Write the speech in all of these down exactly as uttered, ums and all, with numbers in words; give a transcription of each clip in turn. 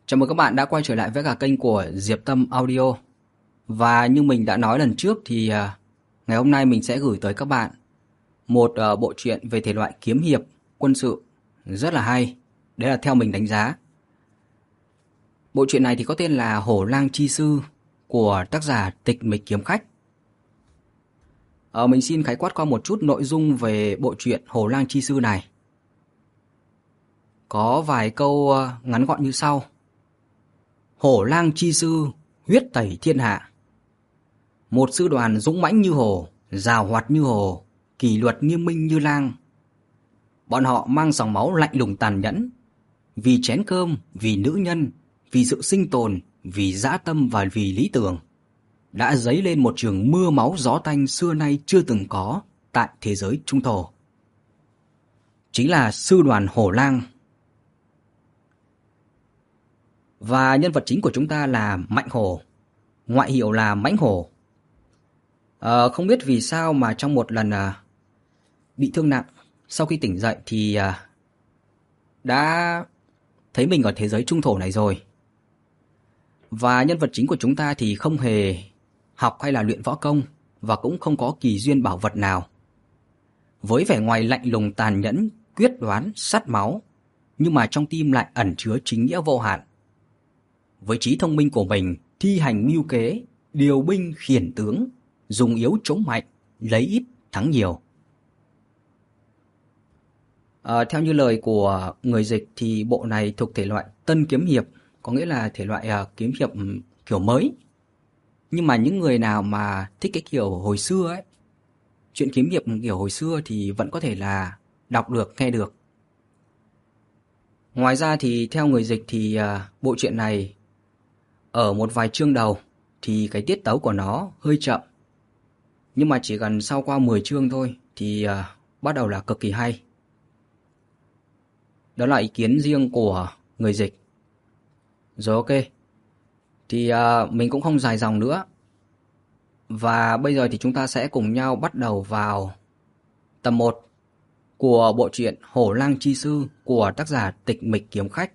Chào mừng các bạn đã quay trở lại với cả kênh của Diệp Tâm Audio. Và như mình đã nói lần trước thì à, ngày hôm nay mình sẽ gửi tới các bạn một à, bộ truyện về thể loại kiếm hiệp quân sự rất là hay. Đấy là theo mình đánh giá. Bộ truyện này thì có tên là Hổ Lang Chi Sư của tác giả Tịch Mịch Kiếm Khách. À, mình xin khái quát qua một chút nội dung về bộ truyện Hổ Lang Chi Sư này. Có vài câu à, ngắn gọn như sau. Hổ Lang Chi Sư huyết tẩy thiên hạ. Một sư đoàn dũng mãnh như hổ, giàu hoạt như hổ, kỷ luật nghiêm minh như lang. Bọn họ mang dòng máu lạnh lùng tàn nhẫn, vì chén cơm, vì nữ nhân, vì sự sinh tồn, vì dã tâm và vì lý tưởng, đã dấy lên một trường mưa máu gió tanh xưa nay chưa từng có tại thế giới trung thổ. Chính là sư đoàn Hổ Lang. Và nhân vật chính của chúng ta là Mạnh Hổ, ngoại hiệu là Mãnh Hổ. À, không biết vì sao mà trong một lần à, bị thương nặng, sau khi tỉnh dậy thì à, đã thấy mình ở thế giới trung thổ này rồi. Và nhân vật chính của chúng ta thì không hề học hay là luyện võ công và cũng không có kỳ duyên bảo vật nào. Với vẻ ngoài lạnh lùng tàn nhẫn, quyết đoán, sắt máu, nhưng mà trong tim lại ẩn chứa chính nghĩa vô hạn. Với trí thông minh của mình, thi hành mưu kế, điều binh khiển tướng, dùng yếu chống mạnh, lấy ít thắng nhiều. À, theo như lời của người dịch thì bộ này thuộc thể loại tân kiếm hiệp, có nghĩa là thể loại uh, kiếm hiệp kiểu mới. Nhưng mà những người nào mà thích cái kiểu hồi xưa ấy, chuyện kiếm hiệp kiểu hồi xưa thì vẫn có thể là đọc được, nghe được. Ngoài ra thì theo người dịch thì uh, bộ truyện này ở một vài chương đầu thì cái tiết tấu của nó hơi chậm. Nhưng mà chỉ cần sau qua mười chương thôi thì uh, bắt đầu là cực kỳ hay. Đó là ý kiến riêng của người dịch. Rồi ok. Thì uh, mình cũng không dài dòng nữa. Và bây giờ thì chúng ta sẽ cùng nhau bắt đầu vào tập một của bộ truyện Hổ Lang Chi Sư của tác giả Tịch Mịch Kiếm Khách.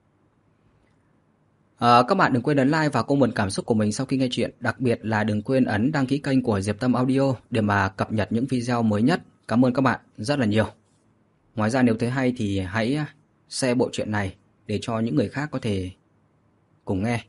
À, các bạn đừng quên ấn like và comment cảm xúc của mình sau khi nghe chuyện. Đặc biệt là đừng quên ấn đăng ký kênh của Diệp Tâm Audio để mà cập nhật những video mới nhất. Cảm ơn các bạn rất là nhiều. Ngoài ra nếu thấy hay thì hãy share bộ truyện này để cho những người khác có thể cùng nghe.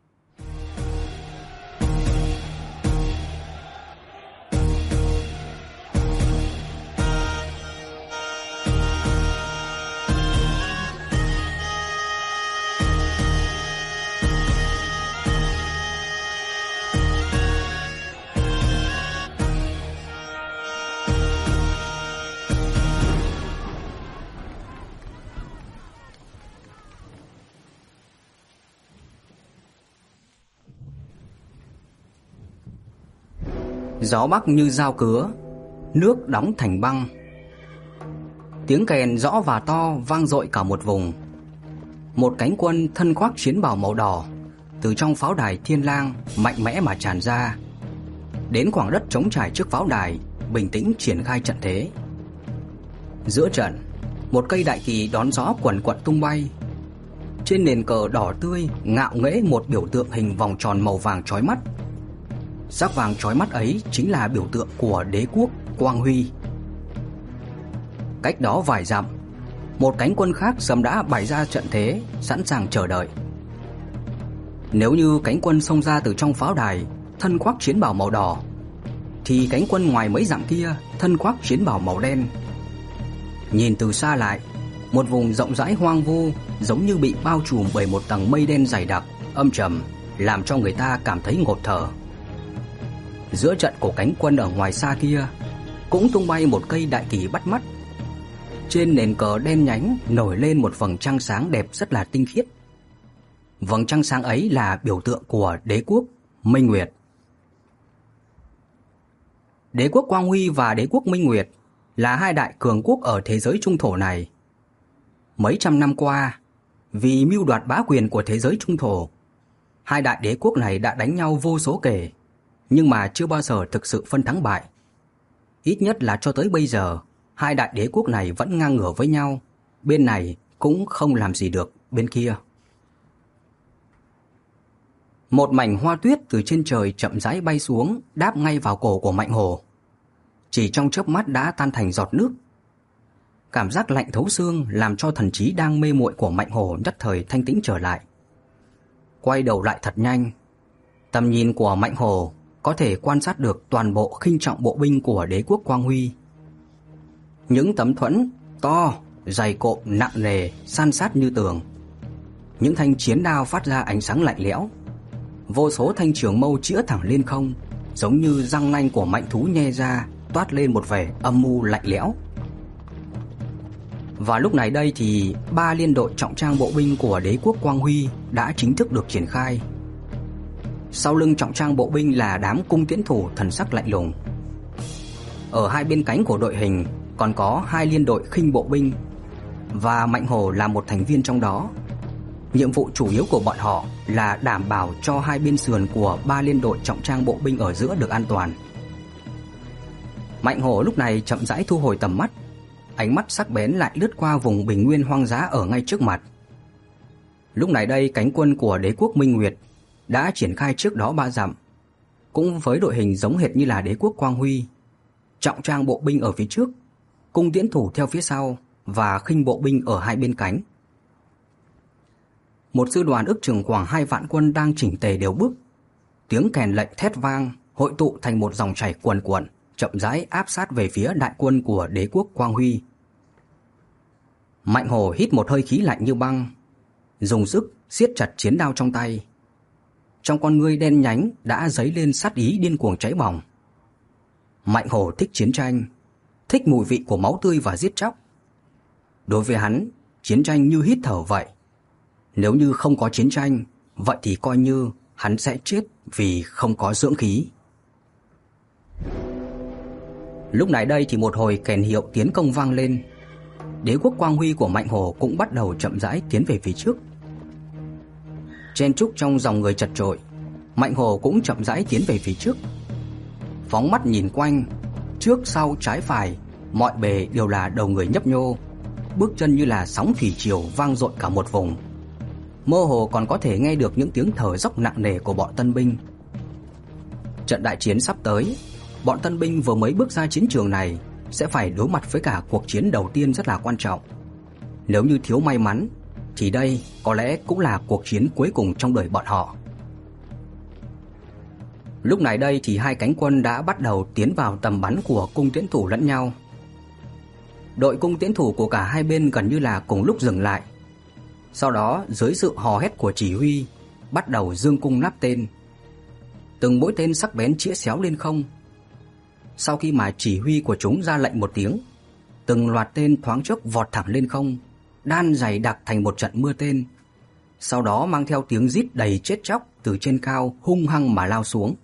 Gió bắc như dao cứa, nước đóng thành băng. Tiếng kèn rõ và to vang dội cả một vùng. Một cánh quân thân khoác chiến bào màu đỏ từ trong pháo đài Thiên Lang mạnh mẽ mà tràn ra, đến khoảng đất trống trải trước pháo đài, bình tĩnh triển khai trận thế. Giữa trận, một cây đại kỳ đón gió quần quật tung bay. Trên nền cờ đỏ tươi ngạo nghễ một biểu tượng hình vòng tròn màu vàng chói mắt. Sắc vàng chói mắt ấy chính là biểu tượng của đế quốc Quang Huy. Cách đó vài dặm, một cánh quân khác sớm đã bày ra trận thế, sẵn sàng chờ đợi. Nếu như cánh quân xông ra từ trong pháo đài, thân khoác chiến bào màu đỏ, thì cánh quân ngoài mấy dặm kia thân khoác chiến bào màu đen. Nhìn từ xa lại, một vùng rộng rãi hoang vu giống như bị bao trùm bởi một tầng mây đen dày đặc, âm trầm, làm cho người ta cảm thấy ngột thở. Giữa trận của cánh quân ở ngoài xa kia cũng tung bay một cây đại kỳ bắt mắt. Trên nền cờ đen nhánh nổi lên một vầng trăng sáng đẹp rất là tinh khiết. Vầng trăng sáng ấy là biểu tượng của đế quốc Minh Nguyệt. Đế quốc Quang Huy và đế quốc Minh Nguyệt là hai đại cường quốc ở thế giới trung thổ này. Mấy trăm năm qua, vì mưu đoạt bá quyền của thế giới trung thổ, hai đại đế quốc này đã đánh nhau vô số kể, nhưng mà chưa bao giờ thực sự phân thắng bại. Ít nhất là cho tới bây giờ, hai đại đế quốc này vẫn ngang ngửa với nhau, bên này cũng không làm gì được bên kia. Một mảnh hoa tuyết từ trên trời chậm rãi bay xuống, đáp ngay vào cổ của Mạnh Hổ. Chỉ trong chớp mắt đã tan thành giọt nước. Cảm giác lạnh thấu xương làm cho thần trí đang mê muội của Mạnh Hổ nhất thời thanh tĩnh trở lại. Quay đầu lại thật nhanh, tầm nhìn của Mạnh Hổ có thể quan sát được toàn bộ khinh trọng bộ binh của đế quốc Quang Huy. Những tấm thuẫn to, dày cộm nặng nề san sát như tường. Những thanh chiến đao phát ra ánh sáng lạnh lẽo. Vô số thanh trường mâu chĩa thẳng lên không, giống như răng nanh của mạnh thú nhe ra, toát lên một vẻ âm mưu lạnh lẽo. Và lúc này đây thì ba liên đội trọng trang bộ binh của đế quốc Quang Huy đã chính thức được triển khai. Sau lưng trọng trang bộ binh là đám cung tiễn thủ thần sắc lạnh lùng. Ở hai bên cánh của đội hình còn có hai liên đội khinh bộ binh, và Mạnh Hổ là một thành viên trong đó. Nhiệm vụ chủ yếu của bọn họ là đảm bảo cho hai bên sườn của ba liên đội trọng trang bộ binh ở giữa được an toàn. Mạnh Hổ lúc này chậm rãi thu hồi tầm mắt, ánh mắt sắc bén lại lướt qua vùng bình nguyên hoang dã ở ngay trước mặt. Lúc này đây cánh quân của đế quốc Minh Nguyệt đã triển khai trước đó ba dặm, cũng với đội hình giống hệt như là đế quốc Quang Huy. Trọng trang bộ binh ở phía trước, cung tiễn thủ theo phía sau và khinh bộ binh ở hai bên cánh. Một sư đoàn ước chừng khoảng hai vạn quân đang chỉnh tề đều bước. Tiếng kèn lệnh thét vang, hội tụ thành một dòng chảy cuồn cuộn, chậm rãi áp sát về phía đại quân của đế quốc Quang Huy. Mạnh Hổ hít một hơi khí lạnh như băng, dùng sức siết chặt chiến đao trong tay. Trong con ngươi đen nhánh đã dấy lên sát ý điên cuồng cháy bỏng. Mạnh Hổ thích chiến tranh, thích mùi vị của máu tươi và giết chóc. Đối với hắn, chiến tranh như hít thở vậy. Nếu như không có chiến tranh, vậy thì coi như hắn sẽ chết vì không có dưỡng khí. Lúc này đây thì một hồi kèn hiệu tiến công vang lên. Đế quốc Quang Huy của Mạnh Hổ cũng bắt đầu chậm rãi tiến về phía trước. Chen chúc trong dòng người chật chội, Mạnh Hổ cũng chậm rãi tiến về phía trước. Phóng mắt nhìn quanh, trước sau trái phải, mọi bề đều là đầu người nhấp nhô, bước chân như là sóng thủy triều vang dội cả một vùng. Mơ hồ còn có thể nghe được những tiếng thở dốc nặng nề của bọn tân binh. Trận đại chiến sắp tới, bọn tân binh vừa mới bước ra chiến trường này sẽ phải đối mặt với cả cuộc chiến đầu tiên rất là quan trọng. Nếu như thiếu may mắn thì đây có lẽ cũng là cuộc chiến cuối cùng trong đời bọn họ. Lúc này đây thì hai cánh quân đã bắt đầu tiến vào tầm bắn của cung tiễn thủ lẫn nhau. Đội cung tiễn thủ của cả hai bên gần như là cùng lúc dừng lại. Sau đó dưới sự hò hét của chỉ huy, bắt đầu dương cung nắp tên. Từng mũi tên sắc bén chĩa xéo lên không. Sau khi mà chỉ huy của chúng ra lệnh một tiếng, từng loạt tên thoáng chốc vọt thẳng lên không, đan dày đặc thành một trận mưa tên. Sau đó mang theo tiếng rít đầy chết chóc từ trên cao hung hăng mà lao xuống.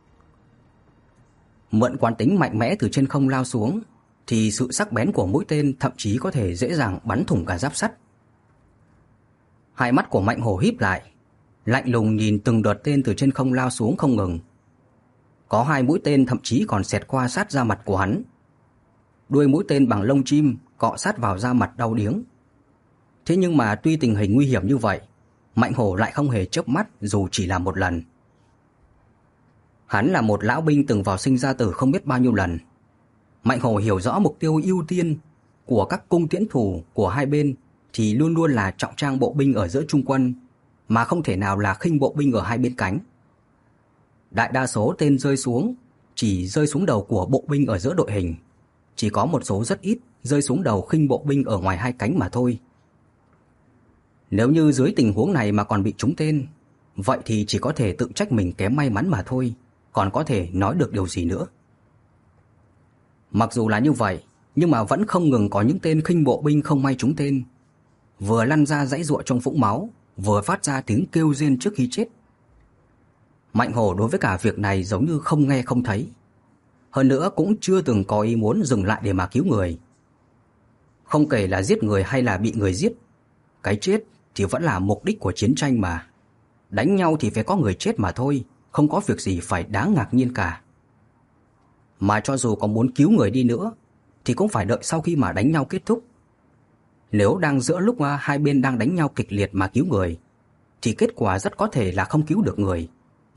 Mượn quán tính mạnh mẽ từ trên không lao xuống, thì sự sắc bén của mũi tên thậm chí có thể dễ dàng bắn thủng cả giáp sắt. Hai mắt của Mạnh Hổ híp lại, lạnh lùng nhìn từng đợt tên từ trên không lao xuống không ngừng. Có hai mũi tên thậm chí còn xẹt qua sát da mặt của hắn. Đuôi mũi tên bằng lông chim cọ sát vào da mặt đau điếng. Thế nhưng mà tuy tình hình nguy hiểm như vậy, Mạnh Hổ lại không hề chớp mắt dù chỉ là một lần. Hắn là một lão binh từng vào sinh ra tử không biết bao nhiêu lần. Mạnh Hổ hiểu rõ mục tiêu ưu tiên của các cung tiễn thủ của hai bên thì luôn luôn là trọng trang bộ binh ở giữa trung quân, mà không thể nào là khinh bộ binh ở hai bên cánh. Đại đa số tên rơi xuống chỉ rơi xuống đầu của bộ binh ở giữa đội hình, chỉ có một số rất ít rơi xuống đầu khinh bộ binh ở ngoài hai cánh mà thôi. Nếu như dưới tình huống này mà còn bị trúng tên, vậy thì chỉ có thể tự trách mình kém may mắn mà thôi, còn có thể nói được điều gì nữa. Mặc dù là như vậy, nhưng mà vẫn không ngừng có những tên khinh bộ binh không may trúng tên, vừa lăn ra giãy giụa trong vũng máu, vừa phát ra tiếng kêu rên trước khi chết. Mạnh Hổ đối với cả việc này giống như không nghe không thấy. Hơn nữa cũng chưa từng có ý muốn dừng lại để mà cứu người. Không kể là giết người hay là bị người giết, cái chết thì vẫn là mục đích của chiến tranh mà. Đánh nhau thì phải có người chết mà thôi, không có việc gì phải đáng ngạc nhiên cả. Mà cho dù có muốn cứu người đi nữa thì cũng phải đợi sau khi mà đánh nhau kết thúc. Nếu đang giữa lúc hai bên đang đánh nhau kịch liệt mà cứu người thì kết quả rất có thể là không cứu được người,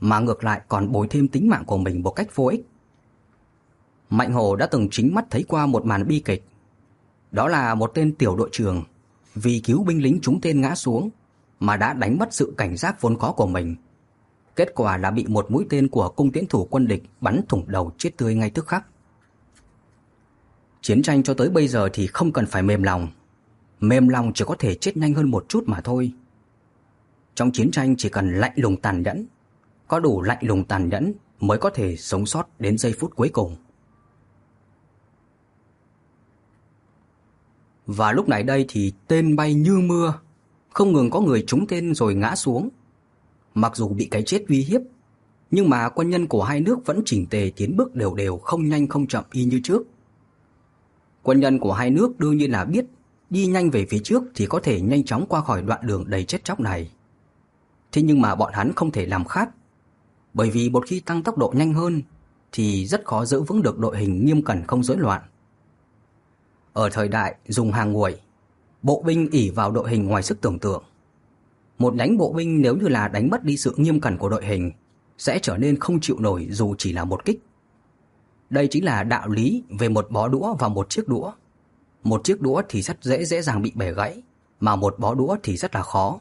mà ngược lại còn bồi thêm tính mạng của mình một cách vô ích. Mạnh Hổ đã từng chính mắt thấy qua một màn bi kịch. Đó là một tên tiểu đội trưởng vì cứu binh lính trúng tên ngã xuống mà đã đánh mất sự cảnh giác vốn có của mình. Kết quả là bị một mũi tên của cung tiễn thủ quân địch bắn thủng đầu chết tươi ngay tức khắc. Chiến tranh cho tới bây giờ thì không cần phải mềm lòng. Mềm lòng chỉ có thể chết nhanh hơn một chút mà thôi. Trong chiến tranh chỉ cần lạnh lùng tàn nhẫn, có đủ lạnh lùng tàn nhẫn mới có thể sống sót đến giây phút cuối cùng. Và lúc này đây thì tên bay như mưa, không ngừng có người trúng tên rồi ngã xuống. Mặc dù bị cái chết uy hiếp, nhưng mà quân nhân của hai nước vẫn chỉnh tề tiến bước đều đều, không nhanh không chậm y như trước. Quân nhân của hai nước đương nhiên là biết đi nhanh về phía trước thì có thể nhanh chóng qua khỏi đoạn đường đầy chết chóc này. Thế nhưng mà bọn hắn không thể làm khác, bởi vì một khi tăng tốc độ nhanh hơn thì rất khó giữ vững được đội hình nghiêm cẩn không rối loạn. Ở thời đại dùng hàng nguội, bộ binh ỷ vào đội hình ngoài sức tưởng tượng. Một nhánh bộ binh nếu như là đánh mất đi sự nghiêm cẩn của đội hình sẽ trở nên không chịu nổi dù chỉ là một kích. Đây chính là đạo lý về một bó đũa và một chiếc đũa. Một chiếc đũa thì rất dễ dễ dàng bị bẻ gãy, mà một bó đũa thì rất là khó.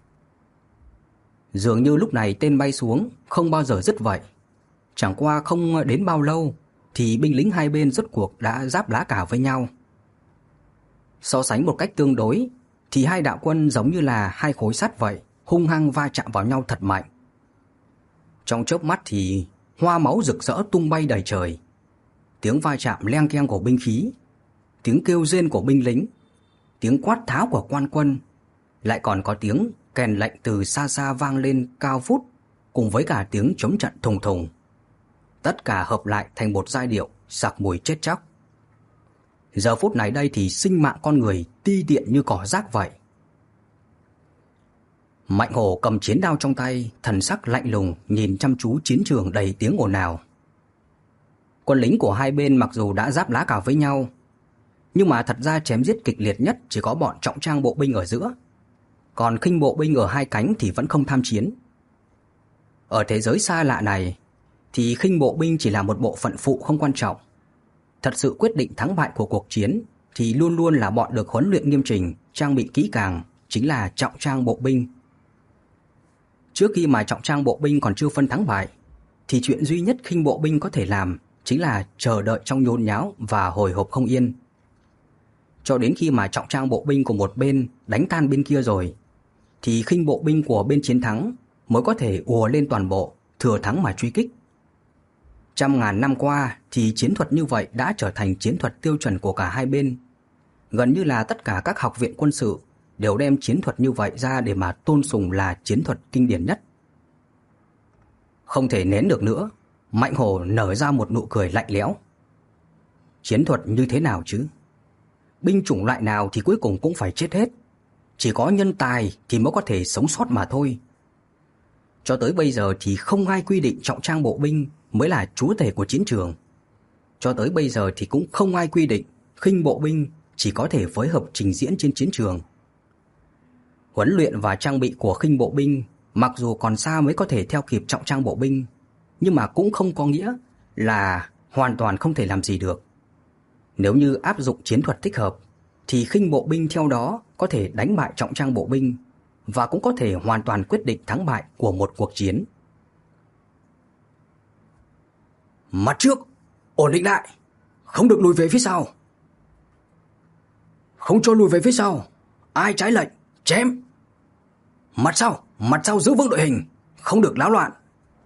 Dường như lúc này tên bay xuống không bao giờ dứt vậy. Chẳng qua không đến bao lâu thì binh lính hai bên rốt cuộc đã giáp lá cả với nhau. So sánh một cách tương đối thì hai đạo quân giống như là hai khối sắt vậy, hung hăng va chạm vào nhau thật mạnh. Trong chớp mắt thì hoa máu rực rỡ tung bay đầy trời. Tiếng va chạm leng keng của binh khí, tiếng kêu rên của binh lính, tiếng quát tháo của quan quân, lại còn có tiếng kèn lệnh từ xa xa vang lên cao vút, cùng với cả tiếng chống trận thùng thùng. Tất cả hợp lại thành một giai điệu sặc mùi chết chóc. Giờ phút này đây thì sinh mạng con người ti tiện như cỏ rác vậy. Mạnh Hổ cầm chiến đao trong tay, thần sắc lạnh lùng nhìn chăm chú chiến trường đầy tiếng ồn ào. Quân lính của hai bên mặc dù đã giáp lá cả với nhau, nhưng mà thật ra chém giết kịch liệt nhất chỉ có bọn trọng trang bộ binh ở giữa. Còn khinh bộ binh ở hai cánh thì vẫn không tham chiến. Ở thế giới xa lạ này thì khinh bộ binh chỉ là một bộ phận phụ không quan trọng. Thật sự quyết định thắng bại của cuộc chiến thì luôn luôn là bọn được huấn luyện nghiêm chỉnh, trang bị kỹ càng, chính là trọng trang bộ binh. Trước khi mà trọng trang bộ binh còn chưa phân thắng bại thì chuyện duy nhất khinh bộ binh có thể làm chính là chờ đợi trong nhốn nháo và hồi hộp không yên. Cho đến khi mà trọng trang bộ binh của một bên đánh tan bên kia rồi thì khinh bộ binh của bên chiến thắng mới có thể ùa lên toàn bộ, thừa thắng mà truy kích. Trăm ngàn năm qua thì chiến thuật như vậy đã trở thành chiến thuật tiêu chuẩn của cả hai bên. Gần như là tất cả các học viện quân sự đều đem chiến thuật như vậy ra để mà tôn sùng là chiến thuật kinh điển nhất. Không thể nén được nữa, Mạnh Hổ nở ra một nụ cười lạnh lẽo. Chiến thuật như thế nào chứ? Binh chủng loại nào thì cuối cùng cũng phải chết hết. Chỉ có nhân tài thì mới có thể sống sót mà thôi. Cho tới bây giờ thì không ai quy định trọng trang bộ binh mới là chúa tể của chiến trường. Cho tới bây giờ thì cũng không ai quy định khinh bộ binh chỉ có thể phối hợp trình diễn trên chiến trường. Huấn luyện và trang bị của khinh bộ binh mặc dù còn xa mới có thể theo kịp trọng trang bộ binh, nhưng mà cũng không có nghĩa là hoàn toàn không thể làm gì được. Nếu như áp dụng chiến thuật thích hợp thì khinh bộ binh theo đó có thể đánh bại trọng trang bộ binh và cũng có thể hoàn toàn quyết định thắng bại của một cuộc chiến. Mặt trước, ổn định lại, không được lùi về phía sau. Không cho lùi về phía sau, ai trái lệnh, chém. Mặt sau, mặt sau giữ vững đội hình, không được náo loạn.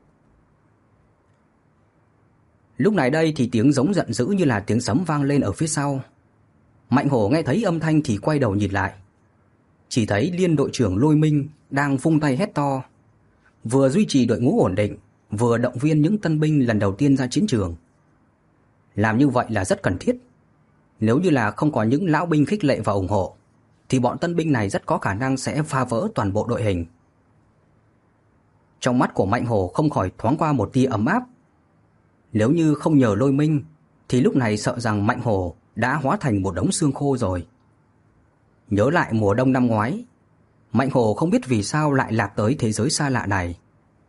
Lúc này đây thì tiếng giống giận dữ như là tiếng sấm vang lên ở phía sau. Mạnh Hổ nghe thấy âm thanh thì quay đầu nhìn lại. Chỉ thấy Liên đội trưởng Lôi Minh đang vung tay hét to, vừa duy trì đội ngũ ổn định, vừa động viên những tân binh lần đầu tiên ra chiến trường. Làm như vậy là rất cần thiết. Nếu như là không có những lão binh khích lệ và ủng hộ thì bọn tân binh này rất có khả năng sẽ phá vỡ toàn bộ đội hình. Trong mắt của Mạnh Hổ không khỏi thoáng qua một tia ấm áp. Nếu như không nhờ Lôi Minh thì lúc này sợ rằng Mạnh Hổ đã hóa thành một đống xương khô rồi. Nhớ lại mùa đông năm ngoái, Mạnh Hổ không biết vì sao lại lạc tới thế giới xa lạ này.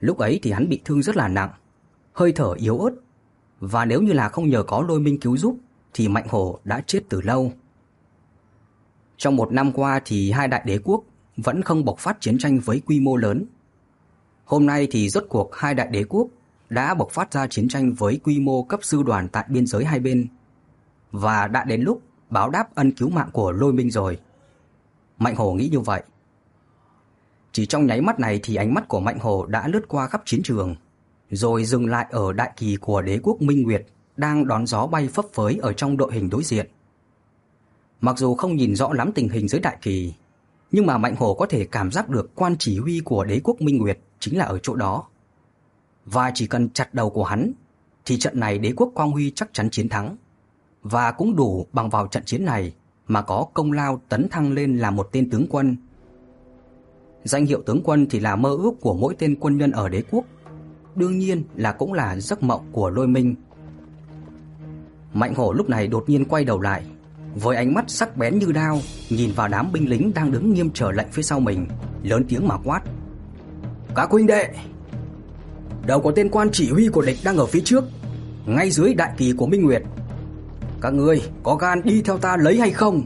Lúc ấy thì hắn bị thương rất là nặng, hơi thở yếu ớt, và nếu như là không nhờ có Lôi Minh cứu giúp thì Mạnh Hổ đã chết từ lâu. Trong một năm qua thì hai đại đế quốc vẫn không bộc phát chiến tranh với quy mô lớn. Hôm nay thì rốt cuộc hai đại đế quốc đã bộc phát ra chiến tranh với quy mô cấp sư đoàn tại biên giới hai bên, và đã đến lúc báo đáp ân cứu mạng của Lôi Minh rồi. Mạnh Hổ nghĩ như vậy. Chỉ trong nháy mắt này thì ánh mắt của Mạnh Hổ đã lướt qua khắp chiến trường, rồi dừng lại ở đại kỳ của đế quốc Minh Nguyệt đang đón gió bay phấp phới ở trong đội hình đối diện. Mặc dù không nhìn rõ lắm tình hình dưới đại kỳ, nhưng mà Mạnh Hổ có thể cảm giác được quan chỉ huy của đế quốc Minh Nguyệt chính là ở chỗ đó. Và chỉ cần chặt đầu của hắn thì trận này đế quốc Quang Huy chắc chắn chiến thắng, và cũng đủ bằng vào trận chiến này mà có công lao tấn thăng lên là một tên tướng quân. Danh hiệu tướng quân thì là mơ ước của mỗi tên quân nhân ở đế quốc, đương nhiên là cũng là giấc mộng của Lôi Minh. Mạnh Hổ lúc này đột nhiên quay đầu lại, với ánh mắt sắc bén như đao nhìn vào đám binh lính đang đứng nghiêm chờ lệnh phía sau mình, lớn tiếng mà quát: "Các huynh đệ, đầu của tên quan chỉ huy của địch đang ở phía trước, ngay dưới đại kỳ của Minh Nguyệt. Các ngươi có gan đi theo ta lấy hay không?"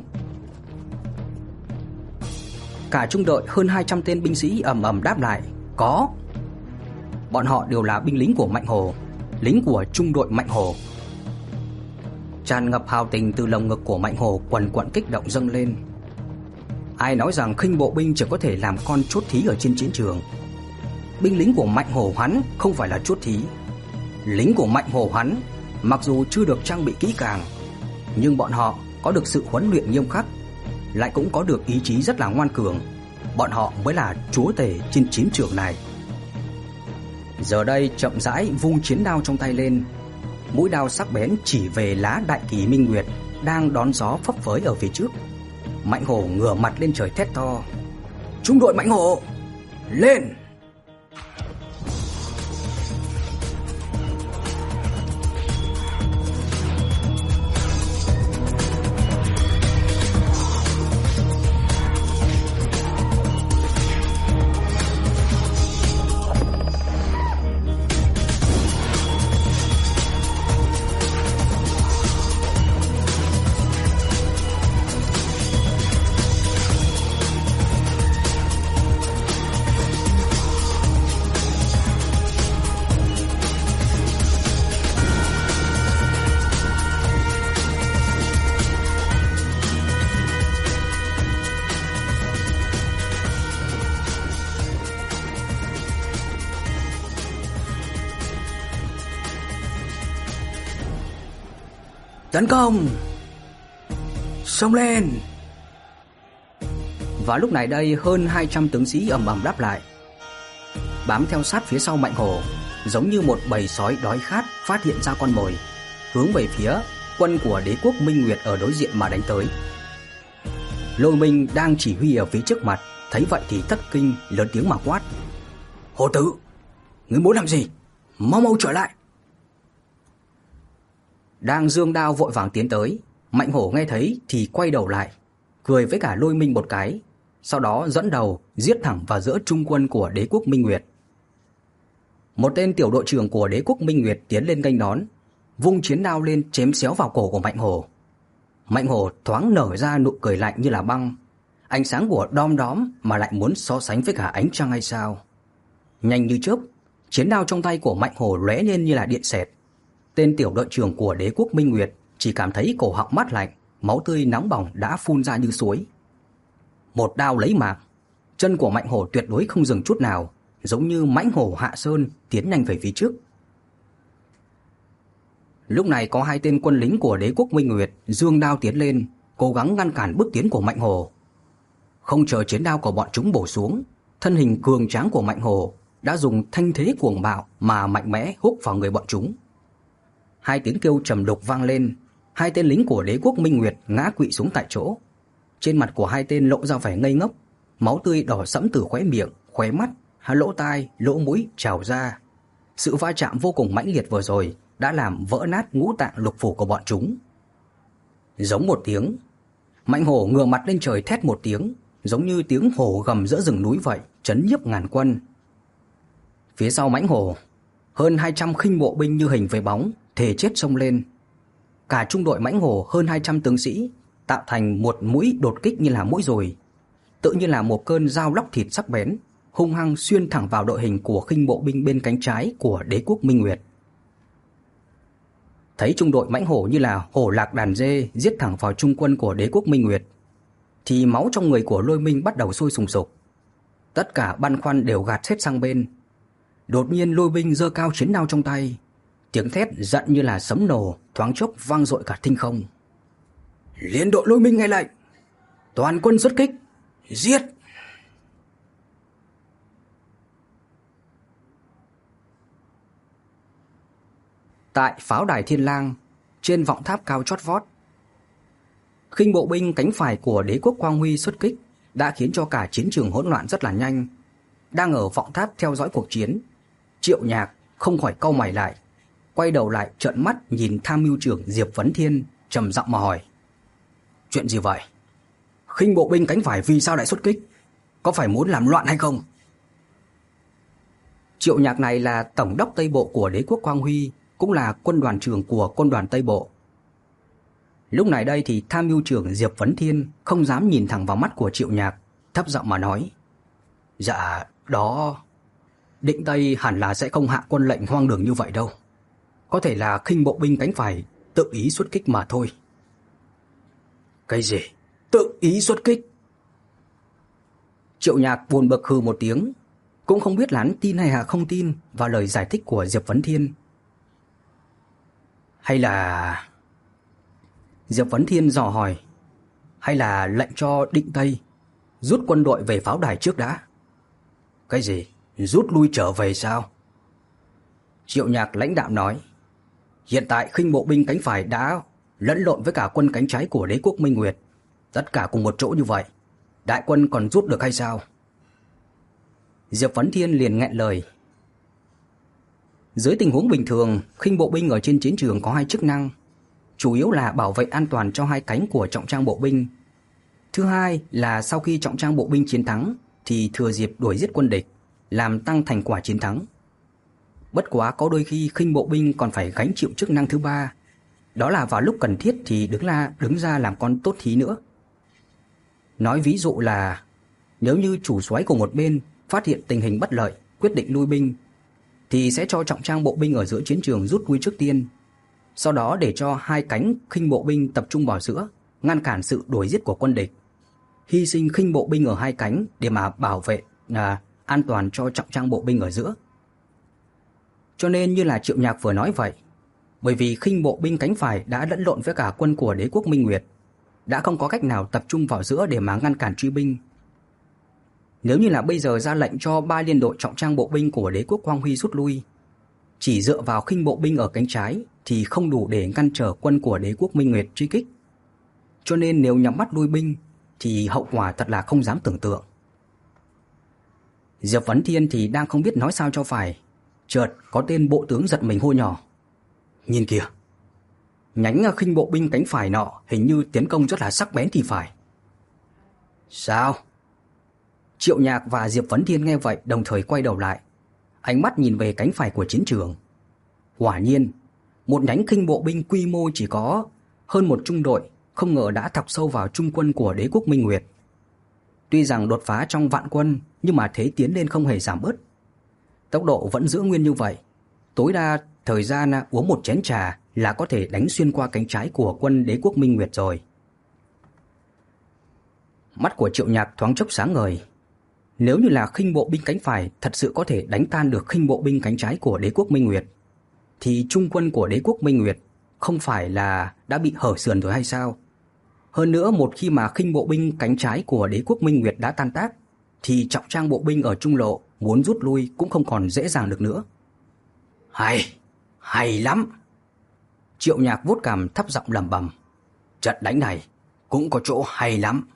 Cả trung đội hơn hai trăm tên binh sĩ ầm ầm đáp lại: "Có." Bọn họ đều là binh lính của Mạnh Hổ, lính của trung đội Mạnh Hổ. Tràn ngập hào tình từ lồng ngực của Mạnh Hổ quần quật kích động dâng lên. Ai nói rằng khinh bộ binh chỉ có thể làm con chốt thí ở trên chiến trường? Binh lính của Mạnh Hổ hắn không phải là chốt thí. Lính của Mạnh Hổ hắn mặc dù chưa được trang bị kỹ càng, nhưng bọn họ có được sự huấn luyện nghiêm khắc, lại cũng có được ý chí rất là ngoan cường. Bọn họ mới là chúa tể trên chiến trường này. Giờ đây chậm rãi vung chiến đao trong tay lên, mũi đao sắc bén chỉ về lá đại kỳ Minh Nguyệt đang đón gió phấp phới ở phía trước. Mạnh Hổ ngửa mặt lên trời thét to: "Trung đội Mạnh Hổ, lên!" "Tấn công! Xông lên!" Và lúc này đây hơn hai trăm tướng sĩ ầm ầm đáp lại, bám theo sát phía sau Mạnh Hổ, giống như một bầy sói đói khát phát hiện ra con mồi, hướng về phía quân của đế quốc Minh Nguyệt ở đối diện mà đánh tới. Lôi Minh đang chỉ huy ở phía trước mặt, thấy vậy thì thất kinh, lớn tiếng mà quát: "Hổ tử, ngươi muốn làm gì? Mau mau trở lại!" Đang giương đao vội vàng tiến tới, Mạnh Hổ nghe thấy thì quay đầu lại, cười với cả Lôi Minh một cái, sau đó dẫn đầu giết thẳng vào giữa trung quân của đế quốc Minh Nguyệt. Một tên tiểu đội trưởng của đế quốc Minh Nguyệt tiến lên nghênh đón, vung chiến đao lên chém xéo vào cổ của Mạnh Hổ. Mạnh Hổ thoáng nở ra nụ cười lạnh như là băng, ánh sáng của đom đóm mà lại muốn so sánh với cả ánh trăng hay sao. Nhanh như chớp, chiến đao trong tay của Mạnh Hổ lóe lên như là điện xẹt. Tên tiểu đội trưởng của đế quốc Minh Nguyệt chỉ cảm thấy cổ họng mát lạnh, máu tươi nóng bỏng đã phun ra như suối. Một đao lấy mạng, chân của Mạnh Hổ tuyệt đối không dừng chút nào, giống như mãnh hổ hạ sơn tiến nhanh về phía trước. Lúc này có hai tên quân lính của đế quốc Minh Nguyệt giương đao tiến lên, cố gắng ngăn cản bước tiến của Mạnh Hổ. Không chờ chiến đao của bọn chúng bổ xuống, thân hình cường tráng của Mạnh Hổ đã dùng thanh thế cuồng bạo mà mạnh mẽ húc vào người bọn chúng. Hai tiếng kêu trầm đục vang lên, hai tên lính của đế quốc Minh Nguyệt ngã quỵ xuống tại chỗ. Trên mặt của hai tên lộ ra vẻ ngây ngốc, máu tươi đỏ sẫm từ khóe miệng, khóe mắt, lỗ tai, lỗ mũi trào ra. Sự va chạm vô cùng mãnh liệt vừa rồi đã làm vỡ nát ngũ tạng lục phủ của bọn chúng. Giống một tiếng, Mạnh Hổ ngửa mặt lên trời thét một tiếng, giống như tiếng hổ gầm giữa rừng núi vậy, chấn nhiếp ngàn quân. Phía sau mãnh hổ, hơn hai trăm khinh bộ binh như hình với bóng, thề chết xông lên. Cả trung đội mãnh hổ hơn hai trăm tướng sĩ tạo thành một mũi đột kích như là mũi dồi, tự như là một cơn dao lóc thịt sắc bén, hung hăng xuyên thẳng vào đội hình của khinh bộ binh bên cánh trái của đế quốc Minh Nguyệt. Thấy trung đội mãnh hổ như là hổ lạc đàn dê giết thẳng vào trung quân của đế quốc Minh Nguyệt, thì máu trong người của Lôi Minh bắt đầu sôi sùng sục. Tất cả băn khoăn đều gạt hết sang bên. Đột nhiên Lôi Minh giơ cao chiến đao trong tay, tiếng thét giận như là sấm nổ thoáng chốc vang dội cả thinh không. Liên đội Lôi Minh nghe lệnh, toàn quân xuất kích, giết! Tại pháo đài Thiên Lang, trên vọng tháp cao chót vót, khinh bộ binh cánh phải của đế quốc Quang Huy xuất kích đã khiến cho cả chiến trường hỗn loạn rất là nhanh. Đang ở vọng tháp theo dõi cuộc chiến, Triệu Nhạc không khỏi cau mày lại, quay đầu lại trợn mắt nhìn tham mưu trưởng Diệp Vấn Thiên, trầm giọng mà hỏi: Chuyện gì vậy? Khinh bộ binh cánh phải vì sao lại xuất kích? Có phải muốn làm loạn hay không? Triệu Nhạc này là tổng đốc Tây Bộ của đế quốc Quang Huy, cũng là quân đoàn trưởng của quân đoàn Tây Bộ. Lúc này đây thì tham mưu trưởng Diệp Vấn Thiên không dám nhìn thẳng vào mắt của Triệu Nhạc, thấp giọng mà nói: Dạ, đó... Định Tây hẳn là sẽ không hạ quân lệnh hoang đường như vậy đâu. Có thể là khinh bộ binh cánh phải tự ý xuất kích mà thôi. Cái gì? Tự ý xuất kích? Triệu Nhạc buồn bực hừ một tiếng, cũng không biết là hắn tin hay là không tin vào lời giải thích của Diệp Vấn Thiên. Hay là... Diệp Vấn Thiên dò hỏi: Hay là lệnh cho Định Tây rút quân đội về pháo đài trước đã? Cái gì? Rút lui trở về sao? Triệu Nhạc lãnh đạm nói: Hiện tại khinh bộ binh cánh phải đã lẫn lộn với cả quân cánh trái của đế quốc Minh Nguyệt, tất cả cùng một chỗ như vậy, đại quân còn rút được hay sao? Diệp Vấn Thiên liền nghẹn lời. Dưới tình huống bình thường, khinh bộ binh ở trên chiến trường có hai chức năng, chủ yếu là bảo vệ an toàn cho hai cánh của trọng trang bộ binh. Thứ hai là sau khi trọng trang bộ binh chiến thắng thì thừa dịp đuổi giết quân địch, làm tăng thành quả chiến thắng. Bất quá có đôi khi khinh bộ binh còn phải gánh chịu chức năng thứ ba, đó là vào lúc cần thiết thì đứng ra, đứng ra làm con tốt thí nữa. Nói ví dụ là nếu như chủ soái của một bên phát hiện tình hình bất lợi, quyết định lui binh, thì sẽ cho trọng trang bộ binh ở giữa chiến trường rút lui trước tiên, sau đó để cho hai cánh khinh bộ binh tập trung vào giữa, ngăn cản sự đuổi giết của quân địch, hy sinh khinh bộ binh ở hai cánh để mà bảo vệ à, an toàn cho trọng trang bộ binh ở giữa. Cho nên như là Triệu Nhạc vừa nói vậy, bởi vì khinh bộ binh cánh phải đã lẫn lộn với cả quân của đế quốc Minh Nguyệt, đã không có cách nào tập trung vào giữa để mà ngăn cản truy binh. Nếu như là bây giờ ra lệnh cho ba liên đội trọng trang bộ binh của đế quốc Quang Huy rút lui, chỉ dựa vào khinh bộ binh ở cánh trái thì không đủ để ngăn trở quân của đế quốc Minh Nguyệt truy kích. Cho nên nếu nhắm mắt lui binh thì hậu quả thật là không dám tưởng tượng. Diệp Vấn Thiên thì đang không biết nói sao cho phải, chợt có tên bộ tướng giật mình hô nhỏ: Nhìn kìa, nhánh khinh bộ binh cánh phải nọ hình như tiến công rất là sắc bén thì phải. Sao? Triệu Nhạc và Diệp Vấn Thiên nghe vậy đồng thời quay đầu lại, ánh mắt nhìn về cánh phải của chiến trường. Quả nhiên, một nhánh khinh bộ binh quy mô chỉ có hơn một trung đội không ngờ đã thọc sâu vào trung quân của đế quốc Minh Nguyệt. Tuy rằng đột phá trong vạn quân, nhưng mà thế tiến lên không hề giảm bớt. Tốc độ vẫn giữ nguyên như vậy, tối đa thời gian uống một chén trà là có thể đánh xuyên qua cánh trái của quân đế quốc Minh Nguyệt rồi. Mắt của Triệu Nhạc thoáng chốc sáng ngời. Nếu như là khinh bộ binh cánh phải thật sự có thể đánh tan được khinh bộ binh cánh trái của đế quốc Minh Nguyệt, thì trung quân của đế quốc Minh Nguyệt không phải là đã bị hở sườn rồi hay sao? Hơn nữa, một khi mà khinh bộ binh cánh trái của đế quốc Minh Nguyệt đã tan tác, thì trọng trang bộ binh ở trung lộ muốn rút lui cũng không còn dễ dàng được nữa. Hay, hay lắm. Triệu Nhạc vuốt cằm thấp giọng lẩm bẩm. Trận đánh này cũng có chỗ hay lắm.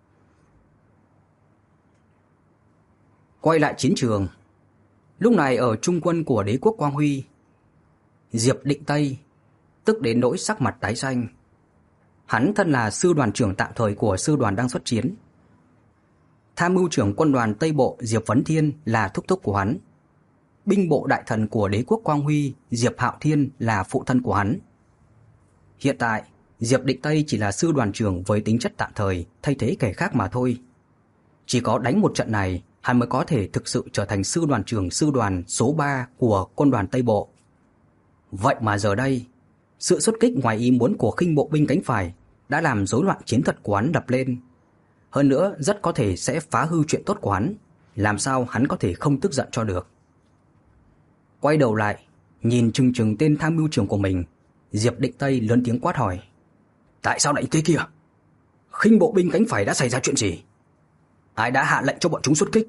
Quay lại chiến trường, lúc này ở trung quân của đế quốc Quang Huy, Diệp Định Tây tức đến nỗi sắc mặt tái xanh. Hắn thân là sư đoàn trưởng tạm thời của sư đoàn đang xuất chiến. Tham mưu trưởng quân đoàn Tây Bộ Diệp Vấn Thiên là thúc thúc của hắn. binh bộ đại thần của đế quốc Quang Huy, Diệp Hạo Thiên là phụ thân của hắn. Hiện tại, Diệp Định Tây chỉ là sư đoàn trưởng với tính chất tạm thời, thay thế kẻ khác mà thôi. Chỉ có đánh một trận này, hắn mới có thể thực sự trở thành sư đoàn trưởng sư đoàn số ba của quân đoàn Tây Bộ. Vậy mà giờ đây, sự xuất kích ngoài ý muốn của khinh bộ binh cánh phải đã làm rối loạn chiến thuật của hắn đập lên. Hơn nữa, rất có thể sẽ phá hư chuyện tốt của hắn, làm sao hắn có thể không tức giận cho được. Quay đầu lại, nhìn chừng chừng tên tham mưu trưởng của mình, Diệp Định Tây lớn tiếng quát hỏi: Tại sao lại thế kia? Khinh bộ binh cánh phải đã xảy ra chuyện gì? Ai đã hạ lệnh cho bọn chúng xuất kích?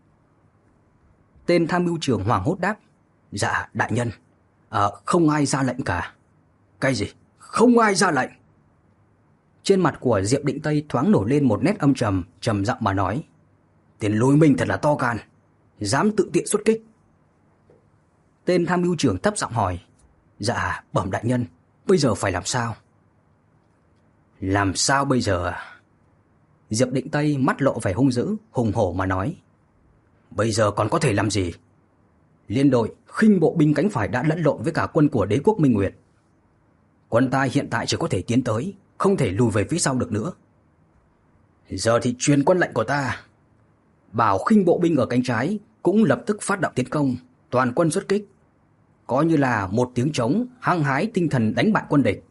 Tên tham mưu trưởng hoảng hốt đáp: Dạ đại nhân, à, không ai ra lệnh cả. Cái gì? Không ai ra lệnh? Trên mặt của Diệp Định Tây thoáng nổi lên một nét âm trầm, trầm giọng mà nói: Tên Lôi Minh thật là to gan, dám tự tiện xuất kích. Tên tham mưu trưởng thấp giọng hỏi: Dạ bẩm đại nhân, bây giờ phải làm sao? Làm sao bây giờ à? Diệp Định Tây mắt lộ vẻ hung dữ, hùng hổ mà nói: Bây giờ còn có thể làm gì? Liên đội khinh bộ binh cánh phải đã lẫn lộn với cả quân của đế quốc Minh Nguyệt. Quân ta hiện tại chỉ có thể tiến tới, không thể lùi về phía sau được nữa. Giờ thì truyền quân lệnh của ta, bảo khinh bộ binh ở cánh trái cũng lập tức phát động tiến công, toàn quân xuất kích, coi như là một tiếng trống hăng hái tinh thần đánh bại quân địch.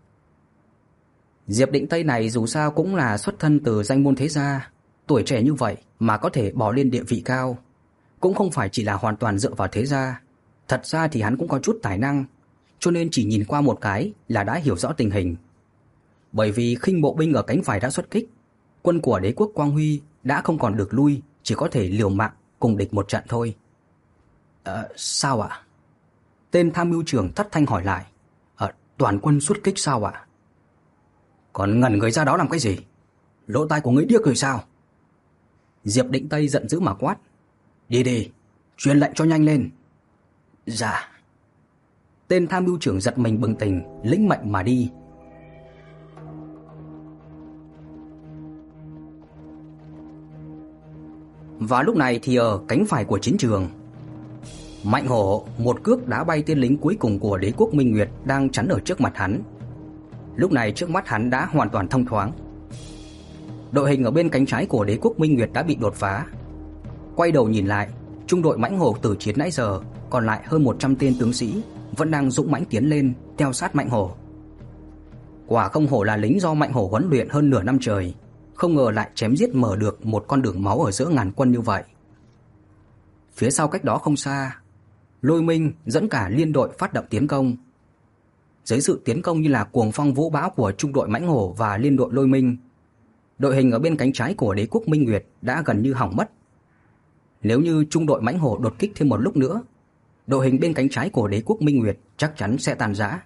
Diệp Định Tây này dù sao cũng là xuất thân từ danh môn thế gia, tuổi trẻ như vậy mà có thể bỏ lên địa vị cao, cũng không phải chỉ là hoàn toàn dựa vào thế gia. Thật ra thì hắn cũng có chút tài năng, cho nên chỉ nhìn qua một cái là đã hiểu rõ tình hình. Bởi vì khinh bộ binh ở cánh phải đã xuất kích, quân của đế quốc Quang Huy đã không còn được lui, chỉ có thể liều mạng cùng địch một trận thôi. Ờ, sao ạ? Tên tham mưu trưởng thất thanh hỏi lại. Ờ, toàn quân xuất kích sao ạ? Còn ngẩn người ra đó làm cái gì? Lỗ tai của ngươi điếc rồi sao? Diệp Định Tây giận dữ mà quát: Đi đi, truyền lệnh cho nhanh lên. Dạ. Tên tham mưu trưởng giật mình bừng tỉnh, lĩnh mệnh mà đi. Và lúc này thì ở cánh phải của chiến trường, Mạnh Hổ một cước đá bay tên lính cuối cùng của đế quốc Minh Nguyệt đang chắn ở trước mặt hắn. Lúc này trước mắt hắn đã hoàn toàn thông thoáng. Đội hình ở bên cánh trái của đế quốc Minh Nguyệt đã bị đột phá. Quay đầu nhìn lại, trung đội Mãnh Hổ tử chiến nãy giờ còn lại hơn một trăm tên tướng sĩ vẫn đang dũng mãnh tiến lên theo sát Mạnh Hổ. Quả không hổ là lính do Mạnh Hổ huấn luyện hơn nửa năm trời, không ngờ lại chém giết mở được một con đường máu ở giữa ngàn quân như vậy. Phía sau cách đó không xa, Lôi Minh dẫn cả liên đội phát động tiến công. Dưới sự tiến công như là cuồng phong vũ bão của trung đội Mãnh Hổ và liên đội Lôi Minh, đội hình ở bên cánh trái của đế quốc Minh Nguyệt đã gần như hỏng mất. Nếu như trung đội Mãnh Hổ đột kích thêm một lúc nữa, đội hình bên cánh trái của đế quốc Minh Nguyệt chắc chắn sẽ tan rã.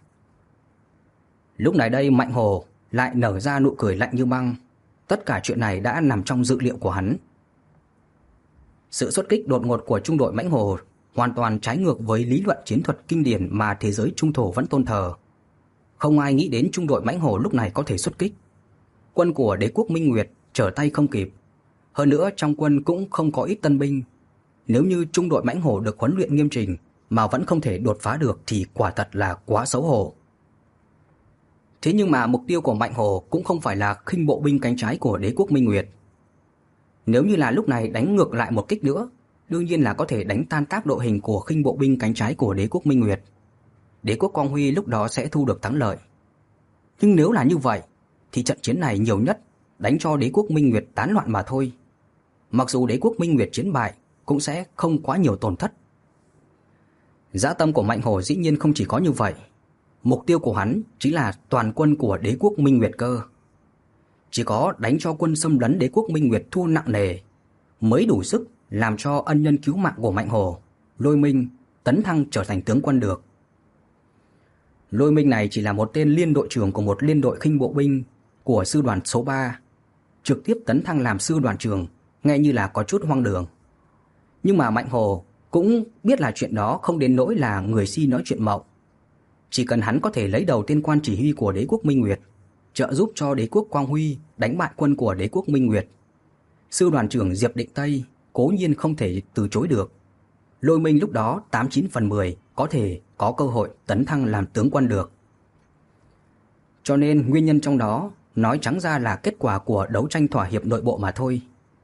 Lúc này đây Mạnh Hổ lại nở ra nụ cười lạnh như băng. Tất cả chuyện này đã nằm trong dự liệu của hắn. Sự xuất kích đột ngột của trung đội Mãnh Hổ hoàn toàn trái ngược với lý luận chiến thuật kinh điển mà thế giới trung thổ vẫn tôn thờ. Không ai nghĩ đến trung đội Mãnh Hổ lúc này có thể xuất kích. Quân của đế quốc Minh Nguyệt trở tay không kịp. Hơn nữa trong quân cũng không có ít tân binh. Nếu như trung đội Mãnh Hổ được huấn luyện nghiêm chỉnh mà vẫn không thể đột phá được thì quả thật là quá xấu hổ. Thế nhưng mà mục tiêu của Mạnh Hổ cũng không phải là khinh bộ binh cánh trái của đế quốc Minh Nguyệt. Nếu như là lúc này đánh ngược lại một kích nữa, đương nhiên là có thể đánh tan tác đội hình của khinh bộ binh cánh trái của đế quốc Minh Nguyệt. Đế quốc Quang Huy lúc đó sẽ thu được thắng lợi. Nhưng nếu là như vậy, thì trận chiến này nhiều nhất đánh cho đế quốc Minh Nguyệt tán loạn mà thôi. Mặc dù đế quốc Minh Nguyệt chiến bại, cũng sẽ không quá nhiều tổn thất. Dã tâm của Mạnh Hổ dĩ nhiên không chỉ có như vậy. Mục tiêu của hắn chính là toàn quân của đế quốc Minh Nguyệt cơ. Chỉ có đánh cho quân xâm lấn đế quốc Minh Nguyệt thua nặng nề mới đủ sức làm cho ân nhân cứu mạng của Mạnh Hổ, Lôi Minh, tấn thăng trở thành tướng quân được. Lôi Minh này chỉ là một tên liên đội trưởng của một liên đội khinh bộ binh của sư đoàn số ba, trực tiếp tấn thăng làm sư đoàn trưởng, nghe như là có chút hoang đường. Nhưng mà Mạnh Hổ cũng biết là chuyện đó không đến nỗi là người si nói chuyện mộng. Chỉ cần hắn có thể lấy đầu tên quan chỉ huy của đế quốc Minh Nguyệt, trợ giúp cho đế quốc Quang Huy đánh bại quân của đế quốc Minh Nguyệt, sư đoàn trưởng Diệp Định Tây cố nhiên không thể từ chối được. Lôi Minh lúc đó tám chín phần mười có thể có cơ hội tấn thăng làm tướng quân được. Cho nên nguyên nhân trong đó nói trắng ra là kết quả của đấu tranh thỏa hiệp nội bộ mà thôi.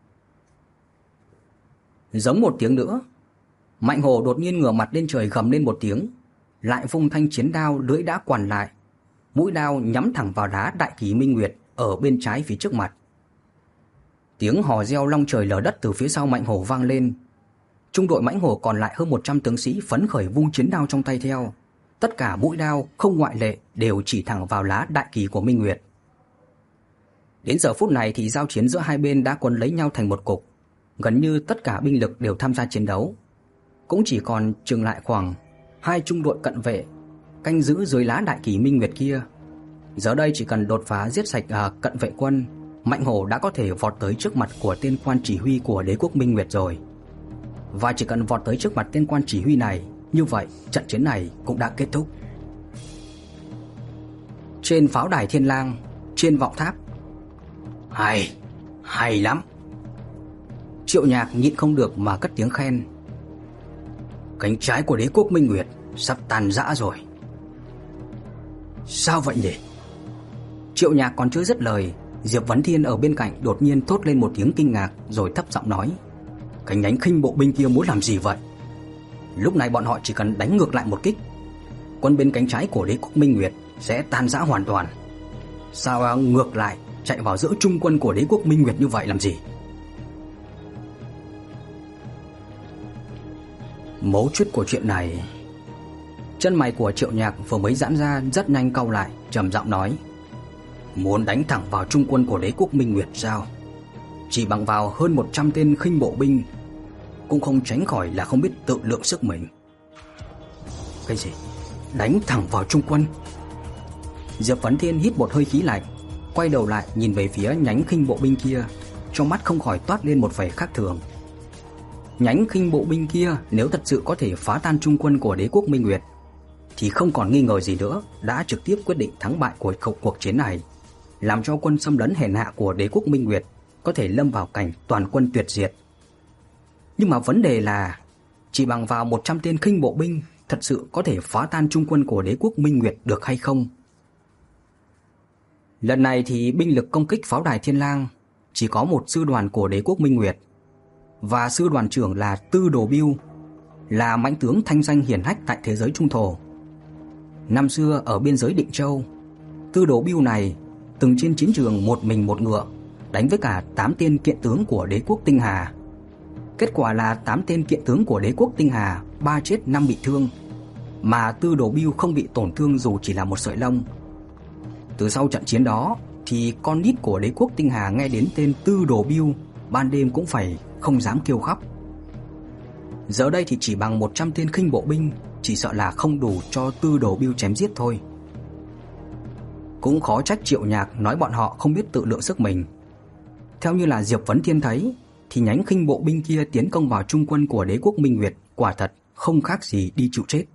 Giống một tiếng nữa, Mạnh Hổ đột nhiên ngửa mặt lên trời gầm lên một tiếng, lại vung thanh chiến đao lưỡi đã quằn lại, mũi đao nhắm thẳng vào đá đại kỳ Minh Nguyệt ở bên trái phía trước mặt. Tiếng hò reo long trời lở đất từ phía sau Mạnh Hổ vang lên. Trung đội Mãnh Hổ còn lại hơn một trăm tướng sĩ phấn khởi vung chiến đao trong tay theo. Tất cả mũi đao không ngoại lệ đều chỉ thẳng vào lá đại kỳ của Minh Nguyệt. Đến giờ phút này thì giao chiến giữa hai bên đã quấn lấy nhau thành một cục, gần như tất cả binh lực đều tham gia chiến đấu. Cũng chỉ còn chừng lại khoảng hai trung đội cận vệ canh giữ dưới lá đại kỳ Minh Nguyệt kia. Giờ đây chỉ cần đột phá giết sạch à, cận vệ quân, Mạnh Hổ đã có thể vọt tới trước mặt của tên quan chỉ huy của đế quốc Minh Nguyệt rồi. Và chỉ cần vọt tới trước mặt tên quan chỉ huy này, như vậy trận chiến này cũng đã kết thúc. Trên pháo đài Thiên Lang, trên vọng tháp. Hay, hay lắm. Triệu Nhạc nhịn không được mà cất tiếng khen. Cánh trái của đế quốc Minh Nguyệt sắp tan rã rồi. Sao vậy nhỉ? Triệu Nhạc còn chưa dứt lời, Diệp Vấn Thiên ở bên cạnh đột nhiên thốt lên một tiếng kinh ngạc rồi thấp giọng nói: cái nhánh khinh bộ binh kia muốn làm gì vậy? Lúc này bọn họ chỉ cần đánh ngược lại một kích, quân bên cánh trái của đế quốc Minh Nguyệt sẽ tan rã hoàn toàn. Sao ngược lại chạy vào giữa trung quân của đế quốc Minh Nguyệt như vậy làm gì? Mấu chốt của chuyện này. Chân mày của Triệu Nhạc vừa mới giãn ra rất nhanh cau lại, trầm giọng nói: muốn đánh thẳng vào trung quân của đế quốc Minh Nguyệt sao? Chỉ bằng vào hơn một trăm tên khinh bộ binh cũng không tránh khỏi là không biết tự lượng sức mình. Cái gì? Đánh thẳng vào trung quân? Diệp Vấn Thiên hít một hơi khí lạnh, quay đầu lại nhìn về phía nhánh khinh bộ binh kia, trong mắt không khỏi toát lên một vẻ khác thường. Nhánh khinh bộ binh kia nếu thật sự có thể phá tan trung quân của đế quốc Minh Nguyệt thì không còn nghi ngờ gì nữa, đã trực tiếp quyết định thắng bại của cuộc chiến này, làm cho quân xâm lấn hèn hạ của đế quốc Minh Nguyệt có thể lâm vào cảnh toàn quân tuyệt diệt. Nhưng mà vấn đề là chỉ bằng vào một trăm tên khinh bộ binh thật sự có thể phá tan trung quân của đế quốc Minh Nguyệt được hay không? Lần này thì binh lực công kích pháo đài Thiên Lang chỉ có một sư đoàn của đế quốc Minh Nguyệt, và sư đoàn trưởng là Tư Đồ Bưu, là mãnh tướng thanh danh hiển hách tại thế giới trung thổ. Năm xưa ở biên giới Định Châu, Tư Đồ Bưu này từng trên chiến trường một mình một ngựa đánh với cả tám tên kiện tướng của đế quốc Tinh Hà. Kết quả là tám tên kiện tướng của đế quốc Tinh Hà, ba chết năm bị thương, mà Tư Đồ Bưu không bị tổn thương dù chỉ là một sợi lông. Từ sau trận chiến đó thì con nít của đế quốc Tinh Hà nghe đến tên Tư Đồ Bưu ban đêm cũng phải không dám kêu khóc. Giờ đây thì chỉ bằng một trăm tên khinh bộ binh chỉ sợ là không đủ cho Tư Đồ Bưu chém giết thôi. Cũng khó trách Triệu Nhạc nói bọn họ không biết tự lượng sức mình. Theo như là Diệp Vấn Thiên thấy thì nhánh khinh bộ binh kia tiến công vào trung quân của đế quốc Minh Nguyệt quả thật không khác gì đi chịu chết.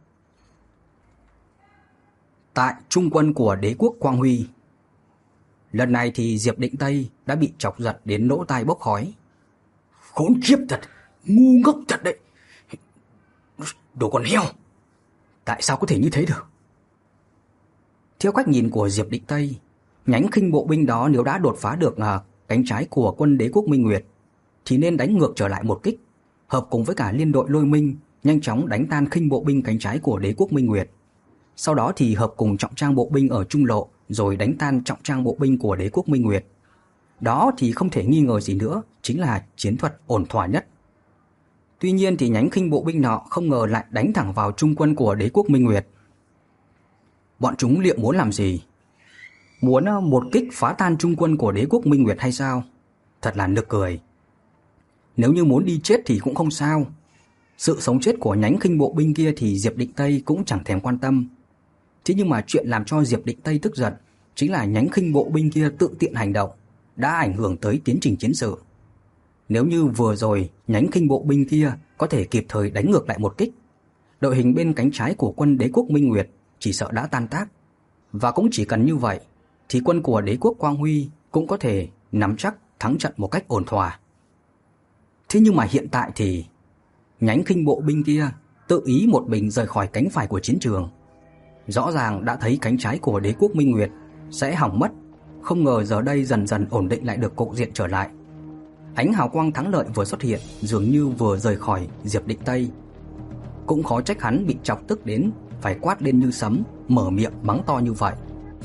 Tại trung quân của đế quốc Quang Huy, lần này thì Diệp Định Tây đã bị chọc giận đến lỗ tai bốc khói. Khốn kiếp thật, ngu ngốc thật đấy. Đồ con heo, tại sao có thể như thế được? Theo cách nhìn của Diệp Định Tây, nhánh khinh bộ binh đó nếu đã đột phá được à, cánh trái của quân đế quốc Minh Nguyệt thì nên đánh ngược trở lại một kích, hợp cùng với cả liên đội Lôi Minh nhanh chóng đánh tan khinh bộ binh cánh trái của đế quốc Minh Nguyệt. Sau đó thì hợp cùng trọng trang bộ binh ở trung lộ rồi đánh tan trọng trang bộ binh của đế quốc Minh Nguyệt. Đó thì không thể nghi ngờ gì nữa, chính là chiến thuật ổn thỏa nhất. Tuy nhiên thì nhánh khinh bộ binh nọ không ngờ lại đánh thẳng vào trung quân của đế quốc Minh Nguyệt. Bọn chúng liệu muốn làm gì? Muốn một kích phá tan trung quân của đế quốc Minh Nguyệt hay sao? Thật là nực cười. Nếu như muốn đi chết thì cũng không sao. Sự sống chết của nhánh khinh bộ binh kia thì Diệp Định Tây cũng chẳng thèm quan tâm. Thế nhưng mà chuyện làm cho Diệp Định Tây tức giận chính là nhánh khinh bộ binh kia tự tiện hành động, đã ảnh hưởng tới tiến trình chiến sự. Nếu như vừa rồi nhánh khinh bộ binh kia có thể kịp thời đánh ngược lại một kích, đội hình bên cánh trái của quân đế quốc Minh Nguyệt chỉ sợ đã tan tác. Và cũng chỉ cần như vậy thì quân của đế quốc Quang Huy cũng có thể nắm chắc thắng trận một cách ổn thỏa. Thế nhưng mà hiện tại thì Nhánh khinh bộ binh kia tự ý một mình rời khỏi cánh phải của chiến trường. Rõ ràng đã thấy cánh trái của Đế quốc Minh Nguyệt sẽ hỏng mất, không ngờ giờ đây dần dần ổn định lại được cục diện trở lại. Ánh hào quang thắng lợi vừa xuất hiện, dường như vừa rời khỏi Diệp Định Tây. Cũng khó trách hắn bị chọc tức đến phải quát lên như sấm, mở miệng mắng to như vậy.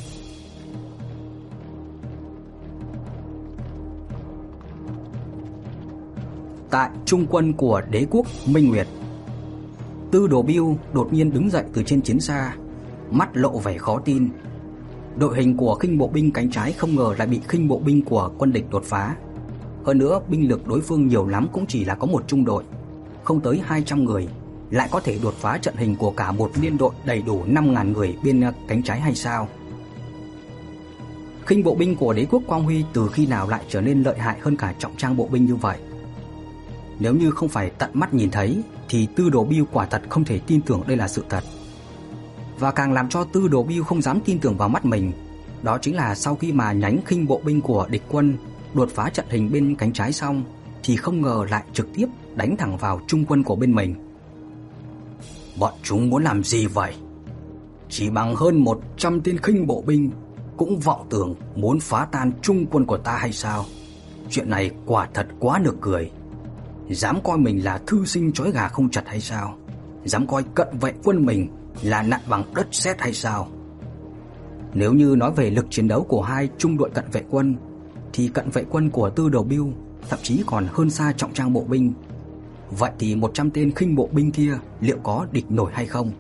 Tại trung quân của Đế quốc Minh Nguyệt, Tư Đồ Bưu đột nhiên đứng dậy từ trên chiến xa, mắt lộ vẻ khó tin. Đội hình của khinh bộ binh cánh trái không ngờ lại bị khinh bộ binh của quân địch đột phá. Hơn nữa binh lực đối phương nhiều lắm cũng chỉ là có một trung đội, không tới hai trăm người, lại có thể đột phá trận hình của cả một liên đội đầy đủ năm nghìn người bên cánh trái hay sao? Khinh bộ binh của Đế quốc Quang Huy từ khi nào lại trở nên lợi hại hơn cả trọng trang bộ binh như vậy? Nếu như không phải tận mắt nhìn thấy thì Tư Đồ Bưu quả thật không thể tin tưởng đây là sự thật. Và càng làm cho Tư Đồ Bưu không dám tin tưởng vào mắt mình, đó chính là sau khi mà nhánh khinh bộ binh của địch quân đột phá trận hình bên cánh trái xong thì không ngờ lại trực tiếp đánh thẳng vào trung quân của bên mình. Bọn chúng muốn làm gì vậy? Chỉ bằng hơn một trăm tên khinh bộ binh cũng vọng tưởng muốn phá tan trung quân của ta hay sao? Chuyện này quả thật quá nực cười. Dám coi mình là thư sinh trói gà không chặt hay sao? Dám coi cận vệ quân mình là nặn bằng đất sét hay sao? Nếu như nói về lực chiến đấu của hai trung đội cận vệ quân thì cận vệ quân của Tư Đồ Bưu thậm chí còn hơn xa trọng trang bộ binh. Vậy thì một trăm tên khinh bộ binh kia liệu có địch nổi hay không?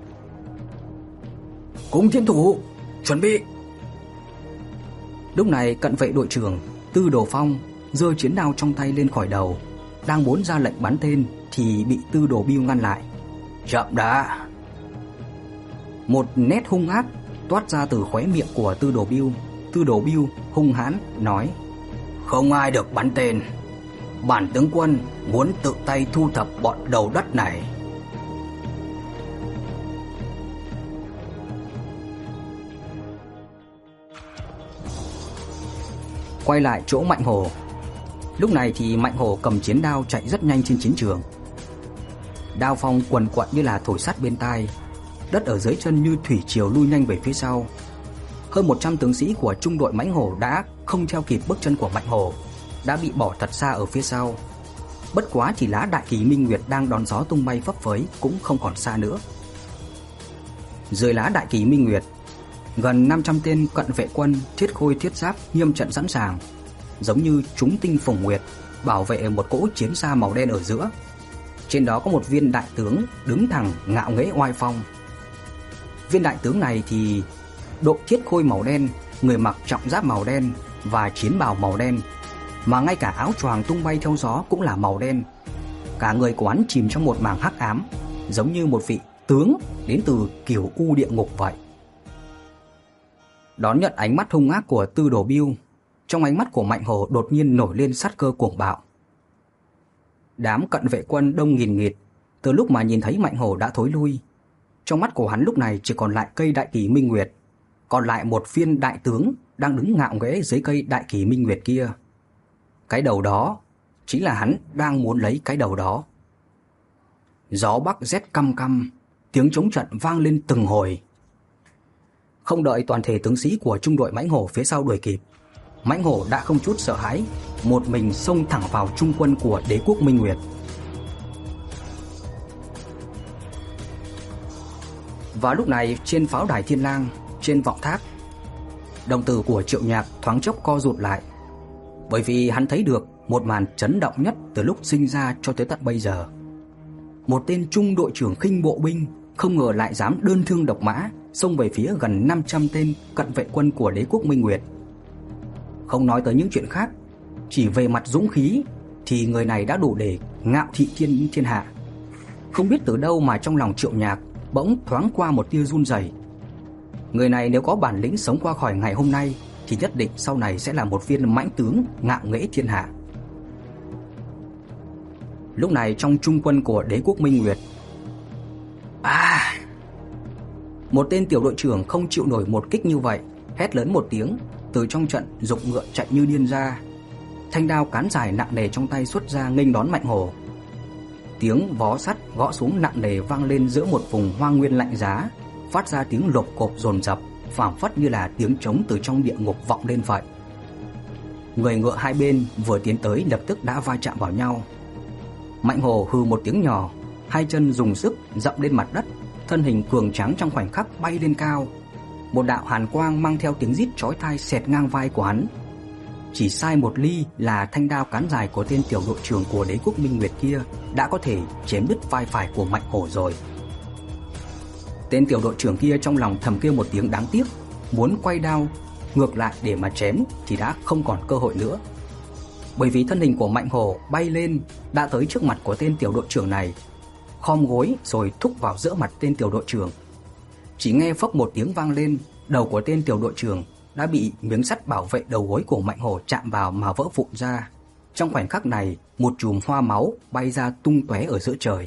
Cung tiến thủ, chuẩn bị. Lúc này cận vệ đội trưởng Tư Đồ Phong giơ chiến đao trong tay lên khỏi đầu, đang muốn ra lệnh bắn tên thì bị Tư Đồ Bưu ngăn lại. Chậm đã. Một nét hung ác toát ra từ khóe miệng của Tư Đồ Bưu. Tư Đồ Bưu hung hãn nói: không ai được bắn tên. Bản tướng quân muốn tự tay thu thập bọn đầu đất này. Quay lại chỗ Mạnh Hổ. Lúc này thì Mạnh Hổ cầm chiến đao chạy rất nhanh trên chiến trường. Đao phong quần quật như là thổi sắt bên tai, đất ở dưới chân như thủy triều lui nhanh về phía sau. Hơn một trăm tướng sĩ của trung đội Mãnh Hổ đã không theo kịp bước chân của Mạnh Hổ, đã bị bỏ thật xa ở phía sau. Bất quá chỉ lá đại kỳ Minh Nguyệt đang đón gió tung bay phấp phới cũng không còn xa nữa. Dưới lá đại kỳ Minh Nguyệt, gần năm trăm tên cận vệ quân thiết khôi thiết giáp nghiêm trận sẵn sàng, giống như chúng tinh phùng nguyệt, bảo vệ một cỗ chiến xa màu đen ở giữa. Trên đó có một viên đại tướng đứng thẳng ngạo nghễ oai phong. Viên đại tướng này thì đội thiết khôi màu đen, người mặc trọng giáp màu đen và chiến bào màu đen, mà ngay cả áo choàng tung bay theo gió cũng là màu đen. Cả người của hắn chìm trong một màng hắc ám, giống như một vị tướng đến từ Cửu U địa ngục vậy. Đón nhận ánh mắt hung ác của Tư Đồ Bưu, trong ánh mắt của Mạnh Hổ đột nhiên nổi lên sát cơ cuồng bạo. Đám cận vệ quân đông nghìn nghịt, từ lúc mà nhìn thấy Mạnh Hổ đã thối lui. Trong mắt của hắn lúc này chỉ còn lại cây đại kỳ Minh Nguyệt, còn lại một viên đại tướng đang đứng ngạo nghễ dưới cây đại kỳ Minh Nguyệt kia. Cái đầu đó chính là hắn đang muốn lấy cái đầu đó. Gió bắc rét căm căm, tiếng trống trận vang lên từng hồi. Không đợi toàn thể tướng sĩ của trung đội Mãnh Hổ phía sau đuổi kịp, Mãnh Hổ đã không chút sợ hãi, một mình xông thẳng vào trung quân của Đế quốc Minh Nguyệt. Và lúc này trên pháo đài Thiên Lang, trên vọng tháp, đồng tử của Triệu Nhạc thoáng chốc co rụt lại, bởi vì hắn thấy được một màn chấn động nhất từ lúc sinh ra cho tới tận bây giờ. Một tên trung đội trưởng khinh bộ binh không ngờ lại dám đơn thương độc mã xông về phía gần năm trăm tên cận vệ quân của Đế quốc Minh Nguyệt. Không nói tới những chuyện khác, chỉ về mặt dũng khí thì người này đã đủ để ngạo thị thiên thiên hạ. Không biết từ đâu mà trong lòng Triệu Nhạc bỗng thoáng qua một tia run rẩy. Người này nếu có bản lĩnh sống qua khỏi ngày hôm nay thì nhất định sau này sẽ là một viên mãnh tướng ngạo nghễ thiên hạ. Lúc này trong trung quân của Đế quốc Minh Nguyệt, à, một tên tiểu đội trưởng không chịu nổi một kích như vậy, hét lớn một tiếng, từ trong trận giục ngựa chạy như điên ra. Thanh đao cán dài nặng nề trong tay xuất ra nghênh đón Mạnh Hổ. tiếng vó sắt gõ xuống nặng nề vang lên giữa một vùng hoang nguyên lạnh giá, phát ra tiếng lộp cộp dồn dập, phảng phất như là tiếng trống từ trong địa ngục vọng lên vậy. Người ngựa hai bên vừa tiến tới lập tức đã va chạm vào nhau. Mạnh Hồ hừ một tiếng nhỏ, hai chân dùng sức dậm lên mặt đất, thân hình cường tráng trong khoảnh khắc bay lên cao. Một đạo hàn quang mang theo tiếng rít chói tai xẹt ngang vai của hắn. Chỉ sai một ly là thanh đao cán dài của tên tiểu đội trưởng của Đế quốc Minh Nguyệt kia đã có thể chém đứt vai phải của Mạnh Hổ rồi. Tên tiểu đội trưởng kia trong lòng thầm kêu một tiếng đáng tiếc, muốn quay đao ngược lại để mà chém thì đã không còn cơ hội nữa. Bởi vì thân hình của Mạnh Hổ bay lên đã tới trước mặt của tên tiểu đội trưởng này, khom gối rồi thúc vào giữa mặt tên tiểu đội trưởng. Chỉ nghe phốc một tiếng vang lên, đầu của tên tiểu đội trưởng đã bị miếng sắt bảo vệ đầu gối của Mạnh Hổ chạm vào mà vỡ vụn ra. Trong khoảnh khắc này, một chùm hoa máu bay ra tung tóe ở giữa trời.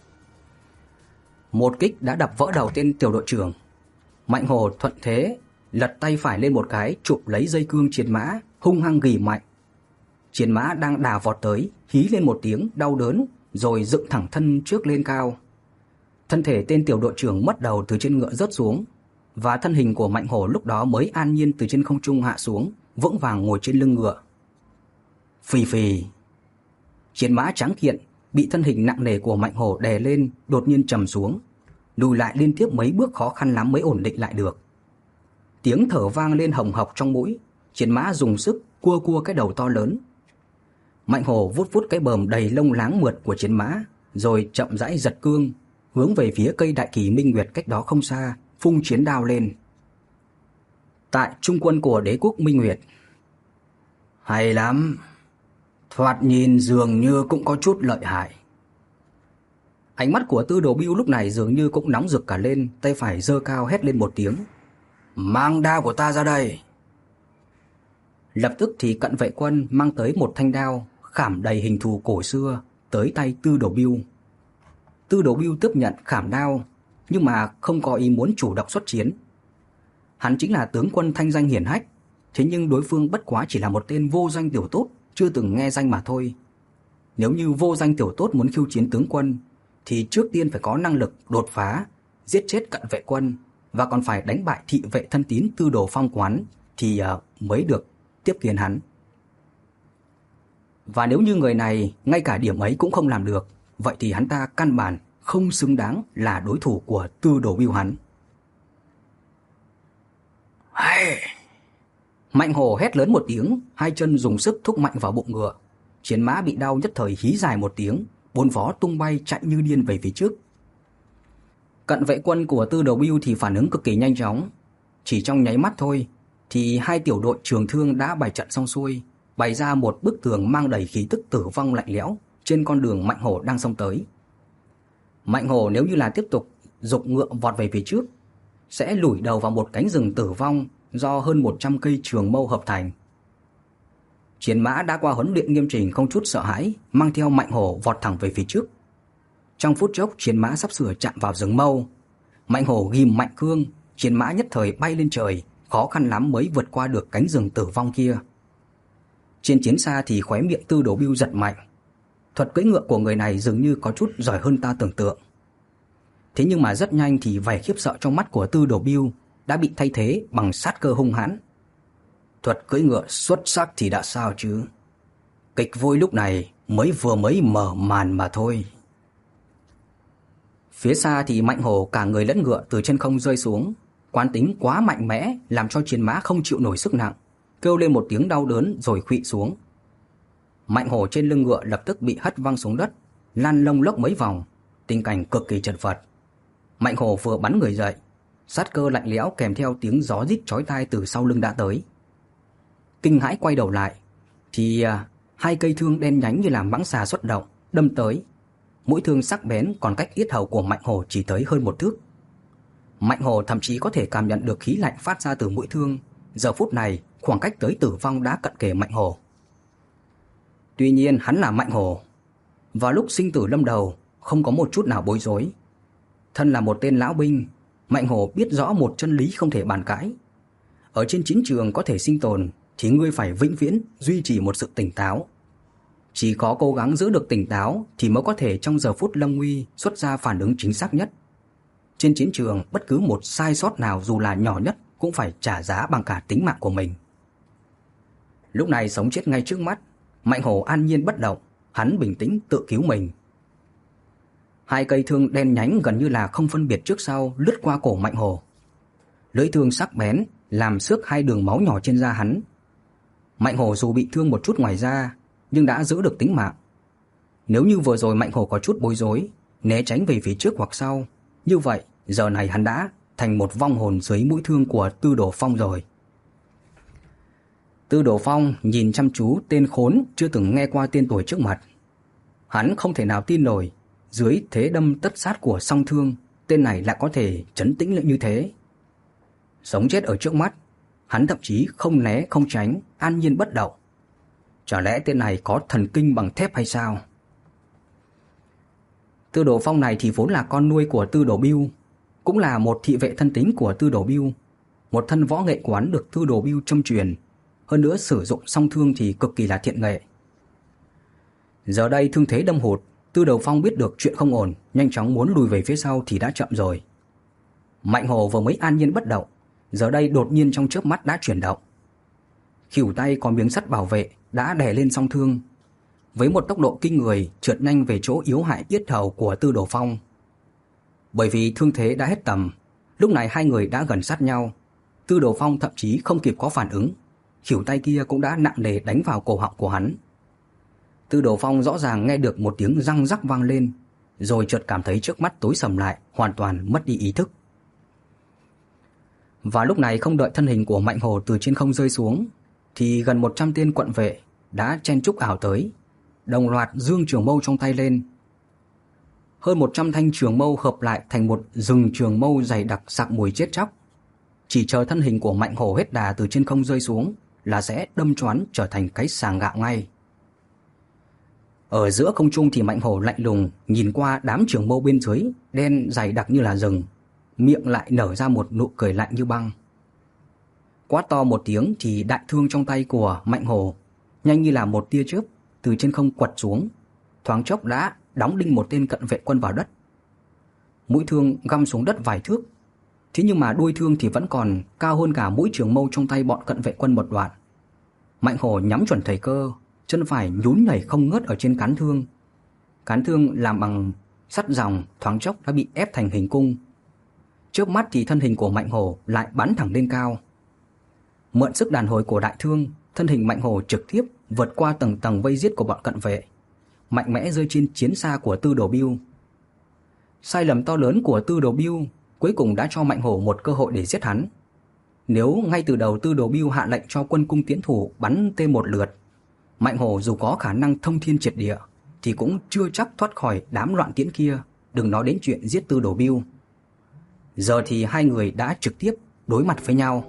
Một kích đã đập vỡ đầu tên tiểu đội trưởng. Mạnh Hổ thuận thế lật tay phải lên một cái, chụp lấy dây cương chiến mã, hung hăng ghì mạnh. Chiến mã đang đà vọt tới, hí lên một tiếng đau đớn, rồi dựng thẳng thân trước lên cao. Thân thể tên tiểu đội trưởng mất đầu từ trên ngựa rớt xuống, và thân hình của Mạnh Hổ lúc đó mới an nhiên từ trên không trung hạ xuống, vững vàng ngồi trên lưng ngựa. Phì phì. Chiến mã trắng kiện bị thân hình nặng nề của Mạnh Hổ đè lên, đột nhiên trầm xuống, lùi lại liên tiếp mấy bước khó khăn lắm mới ổn định lại được. Tiếng thở vang lên hồng hộc trong mũi, chiến mã dùng sức cua cua cái đầu to lớn. Mạnh Hổ vuốt vuốt cái bờm đầy lông láng mượt của chiến mã, rồi chậm rãi giật cương, hướng về phía cây đại kỳ Minh Nguyệt cách đó không xa, phung chiến đao lên. Tại trung quân của Đế quốc Minh Nguyệt. Hay lắm, thoạt nhìn dường như cũng có chút lợi hại. Ánh mắt của Tư Đồ Bưu lúc này dường như cũng nóng rực cả lên, tay phải giơ cao hét lên một tiếng: "Mang đao của ta ra đây!" Lập tức thì cận vệ quân mang tới một thanh đao khảm đầy hình thù cổ xưa tới tay Tư Đồ Bưu. Tư Đồ Bưu tiếp nhận khảm đao, nhưng mà không có ý muốn chủ động xuất chiến. Hắn chính là tướng quân thanh danh hiển hách, thế nhưng đối phương bất quá chỉ là một tên vô danh tiểu tốt, chưa từng nghe danh mà thôi. Nếu như vô danh tiểu tốt muốn khiêu chiến tướng quân, thì trước tiên phải có năng lực đột phá, giết chết cận vệ quân, và còn phải đánh bại thị vệ thân tín Tư Đồ Phong quán thì uh, mới được tiếp kiến hắn. Và nếu như người này ngay cả điểm ấy cũng không làm được, vậy thì hắn ta căn bản không xứng đáng là đối thủ của Tư Đồ Bưu hắn. Hey! Mạnh Hổ hét lớn một tiếng, hai chân dùng sức thúc mạnh vào bụng ngựa. Chiến mã bị đau nhất thời hí dài một tiếng, bốn vó tung bay chạy như điên về phía trước. Cận vệ quân của Tư Đồ Bưu thì phản ứng cực kỳ nhanh chóng. Chỉ trong nháy mắt thôi thì hai tiểu đội trường thương đã bày trận xong xuôi, bày ra một bức tường mang đầy khí tức tử vong lạnh lẽo trên con đường Mạnh Hổ đang xông tới. Mạnh Hổ nếu như là tiếp tục giục ngựa vọt về phía trước, sẽ lủi đầu vào một cánh rừng tử vong do hơn một trăm cây trường mâu hợp thành. Chiến mã đã qua huấn luyện nghiêm chỉnh không chút sợ hãi, mang theo Mạnh Hổ vọt thẳng về phía trước. Trong phút chốc chiến mã sắp sửa chạm vào rừng mâu, Mạnh Hổ ghim mạnh cương, chiến mã nhất thời bay lên trời, khó khăn lắm mới vượt qua được cánh rừng tử vong kia. Trên chiến xa thì khóe miệng Tư Đồ Bưu giật mạnh. Thuật cưỡi ngựa của người này dường như có chút giỏi hơn ta tưởng tượng. Thế nhưng mà rất nhanh thì vẻ khiếp sợ trong mắt của Tư Đồ Bưu đã bị thay thế bằng sát cơ hung hãn. Thuật cưỡi ngựa xuất sắc thì đã sao chứ? Kịch vui lúc này mới vừa mới mở màn mà thôi. Phía xa thì Mạnh Hổ cả người lẫn ngựa từ trên không rơi xuống. Quán tính quá mạnh mẽ làm cho chiến mã không chịu nổi sức nặng, kêu lên một tiếng đau đớn rồi khuỵu xuống. Mạnh Hổ trên lưng ngựa lập tức bị hất văng xuống đất, lăn lông lốc mấy vòng, tình cảnh cực kỳ chật vật. Mạnh Hổ vừa bắn người dậy, sát cơ lạnh lẽo kèm theo tiếng gió rít chói tai từ sau lưng đã tới. Kinh hãi quay đầu lại thì à, hai cây thương đen nhánh như là mãng xà xuất động đâm tới. Mũi thương sắc bén còn cách yết hầu của Mạnh Hổ chỉ tới hơn một thước. Mạnh Hổ thậm chí có thể cảm nhận được khí lạnh phát ra từ mũi thương. Giờ phút này khoảng cách tới tử vong đã cận kề Mạnh Hổ. Tuy nhiên hắn là Mạnh Hổ, vào lúc sinh tử lâm đầu không có một chút nào bối rối. Thân là một tên lão binh, Mạnh Hổ biết rõ một chân lý không thể bàn cãi. Ở trên chiến trường có thể sinh tồn thì ngươi phải vĩnh viễn duy trì một sự tỉnh táo. Chỉ có cố gắng giữ được tỉnh táo thì mới có thể trong giờ phút lâm nguy xuất ra phản ứng chính xác nhất. Trên chiến trường, bất cứ một sai sót nào dù là nhỏ nhất cũng phải trả giá bằng cả tính mạng của mình. Lúc này sống chết ngay trước mắt, Mạnh Hổ an nhiên bất động, hắn bình tĩnh tự cứu mình. Hai cây thương đen nhánh gần như là không phân biệt trước sau lướt qua cổ Mạnh Hổ. Lưỡi thương sắc bén làm xước hai đường máu nhỏ trên da hắn. Mạnh Hổ dù bị thương một chút ngoài da nhưng đã giữ được tính mạng. Nếu như vừa rồi Mạnh Hổ có chút bối rối, né tránh về phía trước hoặc sau, như vậy giờ này hắn đã thành một vong hồn dưới mũi thương của Tư Đồ Phong rồi. Tư Đồ Phong nhìn chăm chú tên khốn chưa từng nghe qua tên tuổi trước mặt. Hắn không thể nào tin nổi, dưới thế đâm tất sát của song thương, tên này lại có thể trấn tĩnh lại như thế. Sống chết ở trước mắt, hắn thậm chí không né không tránh, an nhiên bất động. Chả lẽ tên này có thần kinh bằng thép hay sao? Tư Đồ Phong này thì vốn là con nuôi của Tư Đồ Bưu, cũng là một thị vệ thân tín của Tư Đồ Bưu. Một thân võ nghệ quán được Tư Đồ Bưu châm truyền, hơn nữa sử dụng song thương thì cực kỳ là thiện nghệ. Giờ đây thương thế đâm hụt, Tư Đồ Phong biết được chuyện không ổn, nhanh chóng muốn lùi về phía sau thì đã chậm rồi. Mạnh Hổ vừa mới an nhiên bất động, giờ đây đột nhiên trong chớp mắt đã chuyển động. Khuỷu tay có miếng sắt bảo vệ đã đè lên song thương, với một tốc độ kinh người trượt nhanh về chỗ yếu hại yết hầu của Tư Đồ Phong. Bởi vì thương thế đã hết tầm, lúc này hai người đã gần sát nhau, Tư Đồ Phong thậm chí không kịp có phản ứng, khuỷu tay kia cũng đã nặng nề đánh vào cổ họng của hắn. Tư Đồ Phong rõ ràng nghe được một tiếng răng rắc vang lên, rồi chợt cảm thấy trước mắt tối sầm lại, hoàn toàn mất đi ý thức. Và lúc này không đợi thân hình của Mạnh Hổ từ trên không rơi xuống, thì gần một trăm tên quận vệ đã chen chúc ảo tới, đồng loạt giương trường mâu trong tay lên. Hơn một trăm thanh trường mâu hợp lại thành một rừng trường mâu dày đặc sặc mùi chết chóc. Chỉ chờ thân hình của Mạnh Hổ hết đà từ trên không rơi xuống là sẽ đâm choán trở thành cái sàng gạo ngay. Ở giữa không trung thì Mạnh Hổ lạnh lùng nhìn qua đám trường mâu bên dưới đen dày đặc như là rừng, miệng lại nở ra một nụ cười lạnh như băng. Quát to một tiếng thì đại thương trong tay của Mạnh Hổ nhanh như là một tia chớp từ trên không quật xuống, thoáng chốc đã đóng đinh một tên cận vệ quân vào đất. Mũi thương găm xuống đất vài thước, thế nhưng mà đuôi thương thì vẫn còn cao hơn cả mũi trường mâu trong tay bọn cận vệ quân một đoạn. Mạnh Hổ nhắm chuẩn thời cơ, chân phải nhún nhảy không ngớt ở trên cán thương. Cán thương làm bằng sắt ròng thoáng chốc đã bị ép thành hình cung. Chớp mắt thì thân hình của Mạnh Hổ lại bắn thẳng lên cao. Mượn sức đàn hồi của đại thương, thân hình Mạnh Hổ trực tiếp vượt qua tầng tầng vây giết của bọn cận vệ, mạnh mẽ rơi trên chiến xa của Tư Đồ Bưu. Sai lầm to lớn của Tư Đồ Bưu cuối cùng đã cho Mạnh Hổ một cơ hội để giết hắn. Nếu ngay từ đầu Tư Đồ Bưu hạ lệnh cho quân cung tiến thủ bắn tên một lượt, Mạnh Hổ dù có khả năng thông thiên triệt địa thì cũng chưa chắc thoát khỏi đám loạn tiễn kia, đừng nói đến chuyện giết Tư Đồ Bưu. Giờ thì hai người đã trực tiếp đối mặt với nhau.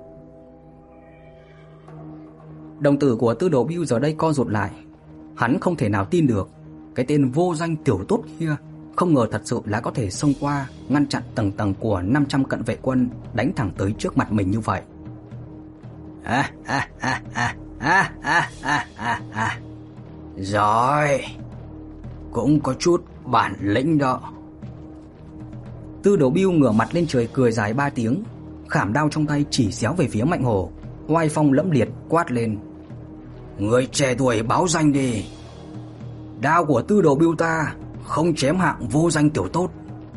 Đồng tử của Tư Đồ Bưu giờ đây co rụt lại. Hắn không thể nào tin được cái tên vô danh tiểu tốt kia không ngờ thật sự là có thể xông qua, ngăn chặn tầng tầng của năm trăm cận vệ quân đánh thẳng tới trước mặt mình như vậy. À, à, à, à, à, à, à, à, à. Rồi, cũng có chút bản lĩnh đó. Tư Đồ Bưu ngửa mặt lên trời cười dài ba tiếng, khảm đao trong tay chỉ xéo về phía Mạnh Hổ, oai phong lẫm liệt quát lên: Người trẻ tuổi báo danh đi. Đao của Tư Đồ Bưu ta không chém hạng vô danh tiểu tốt.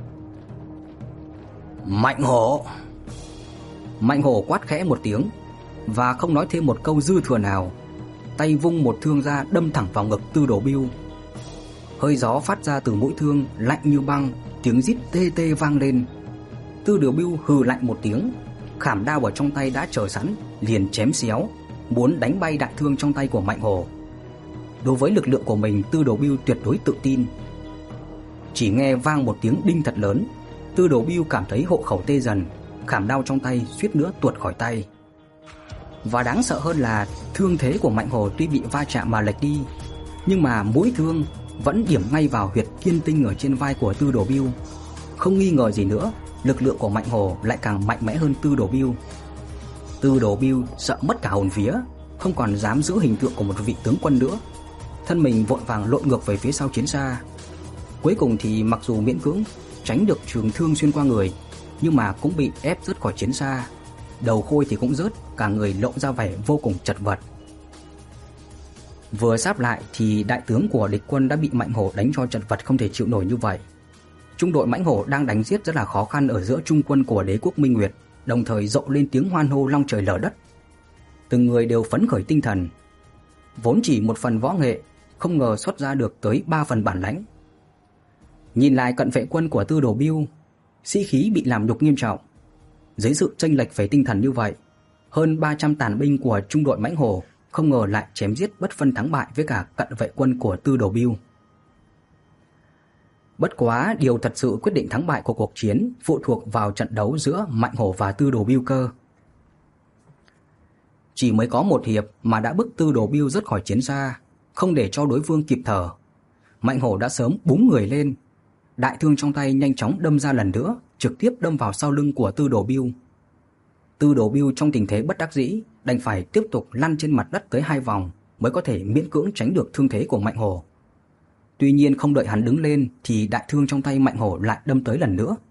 Mạnh Hổ. Mạnh Hổ quát khẽ một tiếng và không nói thêm một câu dư thừa nào, tay vung một thương ra đâm thẳng vào ngực Tư Đồ Bưu. Hơi gió phát ra từ mũi thương lạnh như băng, tiếng rít tê tê vang lên. Tư Đồ Bưu hừ lạnh một tiếng, khảm đao ở trong tay đã chờ sẵn, liền chém xéo, muốn đánh bay đại thương trong tay của Mạnh Hổ. Đối với lực lượng của mình, Tư Đồ Bưu tuyệt đối tự tin. Chỉ nghe vang một tiếng đinh thật lớn, Tư Đồ Bưu cảm thấy hộ khẩu tê dần, khảm đao trong tay suýt nữa tuột khỏi tay. Và đáng sợ hơn là thương thế của Mạnh Hổ tuy bị va chạm mà lệch đi, nhưng mà mũi thương vẫn điểm ngay vào huyệt kiên tinh ở trên vai của Tư Đồ Bưu. Không nghi ngờ gì nữa, lực lượng của Mạnh Hổ lại càng mạnh mẽ hơn Tư Đồ Bưu. Tư Đồ Bưu sợ mất cả hồn vía, không còn dám giữ hình tượng của một vị tướng quân nữa. thân mình vội vàng lộn ngược về phía sau chiến xa. Cuối cùng thì mặc dù miễn cưỡng tránh được trường thương xuyên qua người, nhưng mà cũng bị ép rớt khỏi chiến xa. Đầu Khôi thì cũng rớt, cả người lộ ra vẻ vô cùng chật vật. Vừa sáp lại thì đại tướng của địch quân đã bị Mạnh Hổ đánh cho chật vật không thể chịu nổi như vậy. Trung đội Mãnh Hổ đang đánh giết rất là khó khăn ở giữa trung quân của đế quốc Minh Nguyệt, đồng thời rộ lên tiếng hoan hô long trời lở đất. Từng người đều phấn khởi tinh thần. Vốn chỉ một phần võ nghệ, không ngờ xuất ra được tới ba phần bản lãnh. Nhìn lại cận vệ quân của Tư Đồ Bưu, sĩ khí bị làm nhục nghiêm trọng. Dưới sự chênh lệch về tinh thần như vậy, hơn ba trăm tàn binh của trung đội Mãnh Hổ không ngờ lại chém giết bất phân thắng bại với cả cận vệ quân của Tư Đồ Bưu. Bất quá điều thật sự quyết định thắng bại của cuộc chiến phụ thuộc vào trận đấu giữa Mạnh Hổ và Tư Đồ Bưu cơ. Chỉ mới có một hiệp mà đã bức Tư Đồ Bưu rớt khỏi chiến xa, không để cho đối phương kịp thở. Mạnh Hổ đã sớm búng người lên, đại thương trong tay nhanh chóng đâm ra lần nữa, trực tiếp đâm vào sau lưng của Tư Đồ Bưu. Tư Đồ Bưu trong tình thế bất đắc dĩ, đành phải tiếp tục lăn trên mặt đất tới hai vòng mới có thể miễn cưỡng tránh được thương thế của Mạnh Hổ. Tuy nhiên không đợi hắn đứng lên thì đại thương trong tay Mạnh Hổ lại đâm tới lần nữa.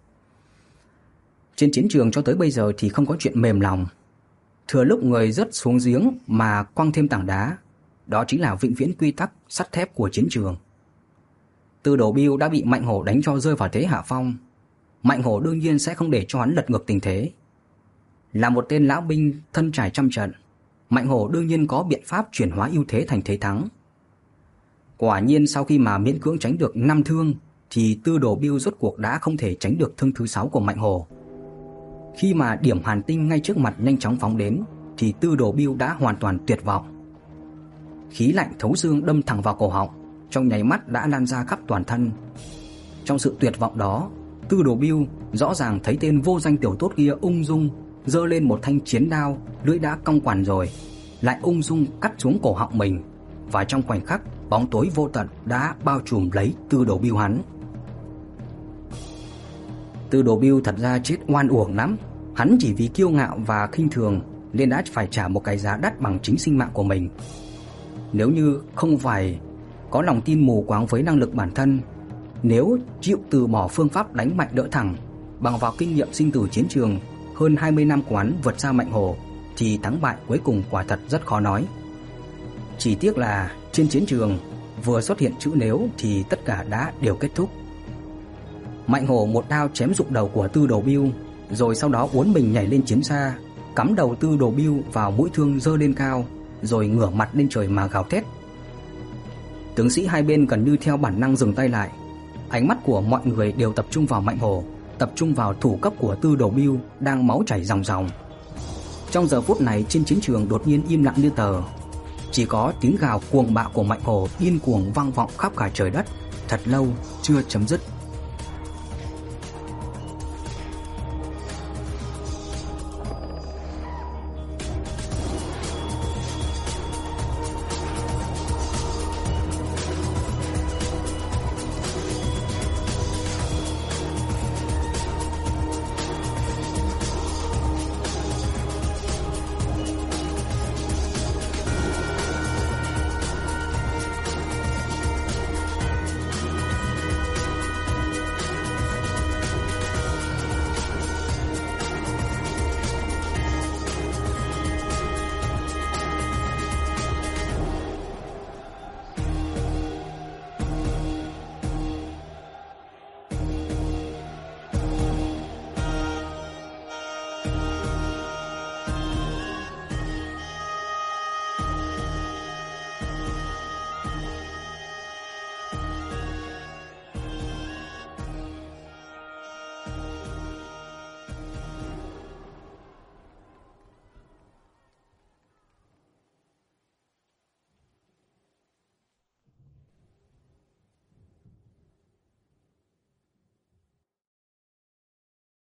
Trên chiến trường cho tới bây giờ thì không có chuyện mềm lòng. Thừa lúc người rớt xuống giếng mà quăng thêm tảng đá, đó chính là vĩnh viễn quy tắc sắt thép của chiến trường. Tư Đồ Bưu đã bị Mạnh Hổ đánh cho rơi vào thế hạ phong. Mạnh Hổ đương nhiên sẽ không để cho hắn lật ngược tình thế. Là một tên lão binh thân trải trăm trận, Mạnh Hổ đương nhiên có biện pháp chuyển hóa ưu thế thành thế thắng. Quả nhiên sau khi mà miễn cưỡng tránh được năm thương thì Tư Đồ Bưu rốt cuộc đã không thể tránh được thương thứ sáu của Mạnh Hổ. Khi mà điểm hàn tinh ngay trước mặt nhanh chóng phóng đến thì Tư Đồ Bưu đã hoàn toàn tuyệt vọng. Khí lạnh thấu xương đâm thẳng vào cổ họng, trong nháy mắt đã lan ra khắp toàn thân. Trong sự tuyệt vọng đó, Tư Đồ Bưu rõ ràng thấy tên vô danh tiểu tốt kia ung dung giơ lên một thanh chiến đao, lưỡi đã cong quằn rồi, lại ung dung cắt xuống cổ họng mình, và trong khoảnh khắc bóng tối vô tận đã bao trùm lấy Tư Đồ Bưu hắn. Tư Đồ Bưu thật ra chết oan uổng lắm, hắn chỉ vì kiêu ngạo và khinh thường nên đã phải trả một cái giá đắt bằng chính sinh mạng của mình. Nếu như không phải có lòng tin mù quáng với năng lực bản thân, nếu chịu từ bỏ phương pháp đánh mạnh đỡ thẳng, bằng vào kinh nghiệm sinh tử chiến trường hơn hai mươi năm của hắn vượt xa Mạnh Hổ, thì thắng bại cuối cùng quả thật rất khó nói. Chỉ tiếc là trên chiến trường vừa xuất hiện chữ nếu thì tất cả đã đều kết thúc. Mạnh Hổ một đao chém rụng đầu của Tư Đồ Bưu, rồi sau đó uốn mình nhảy lên chiến xa, cắm đầu Tư Đồ Bưu vào mũi thương giơ lên cao, rồi ngửa mặt lên trời mà gào thét. Tướng sĩ hai bên gần như theo bản năng dừng tay lại. Ánh mắt của mọi người đều tập trung vào Mạnh Hổ, tập trung vào thủ cấp của Tư Đồ Bưu đang máu chảy ròng ròng. Trong giờ phút này trên chiến trường đột nhiên im lặng như tờ. Chỉ có tiếng gào cuồng bạo của Mạnh Hổ điên cuồng vang vọng khắp cả trời đất, thật lâu chưa chấm dứt.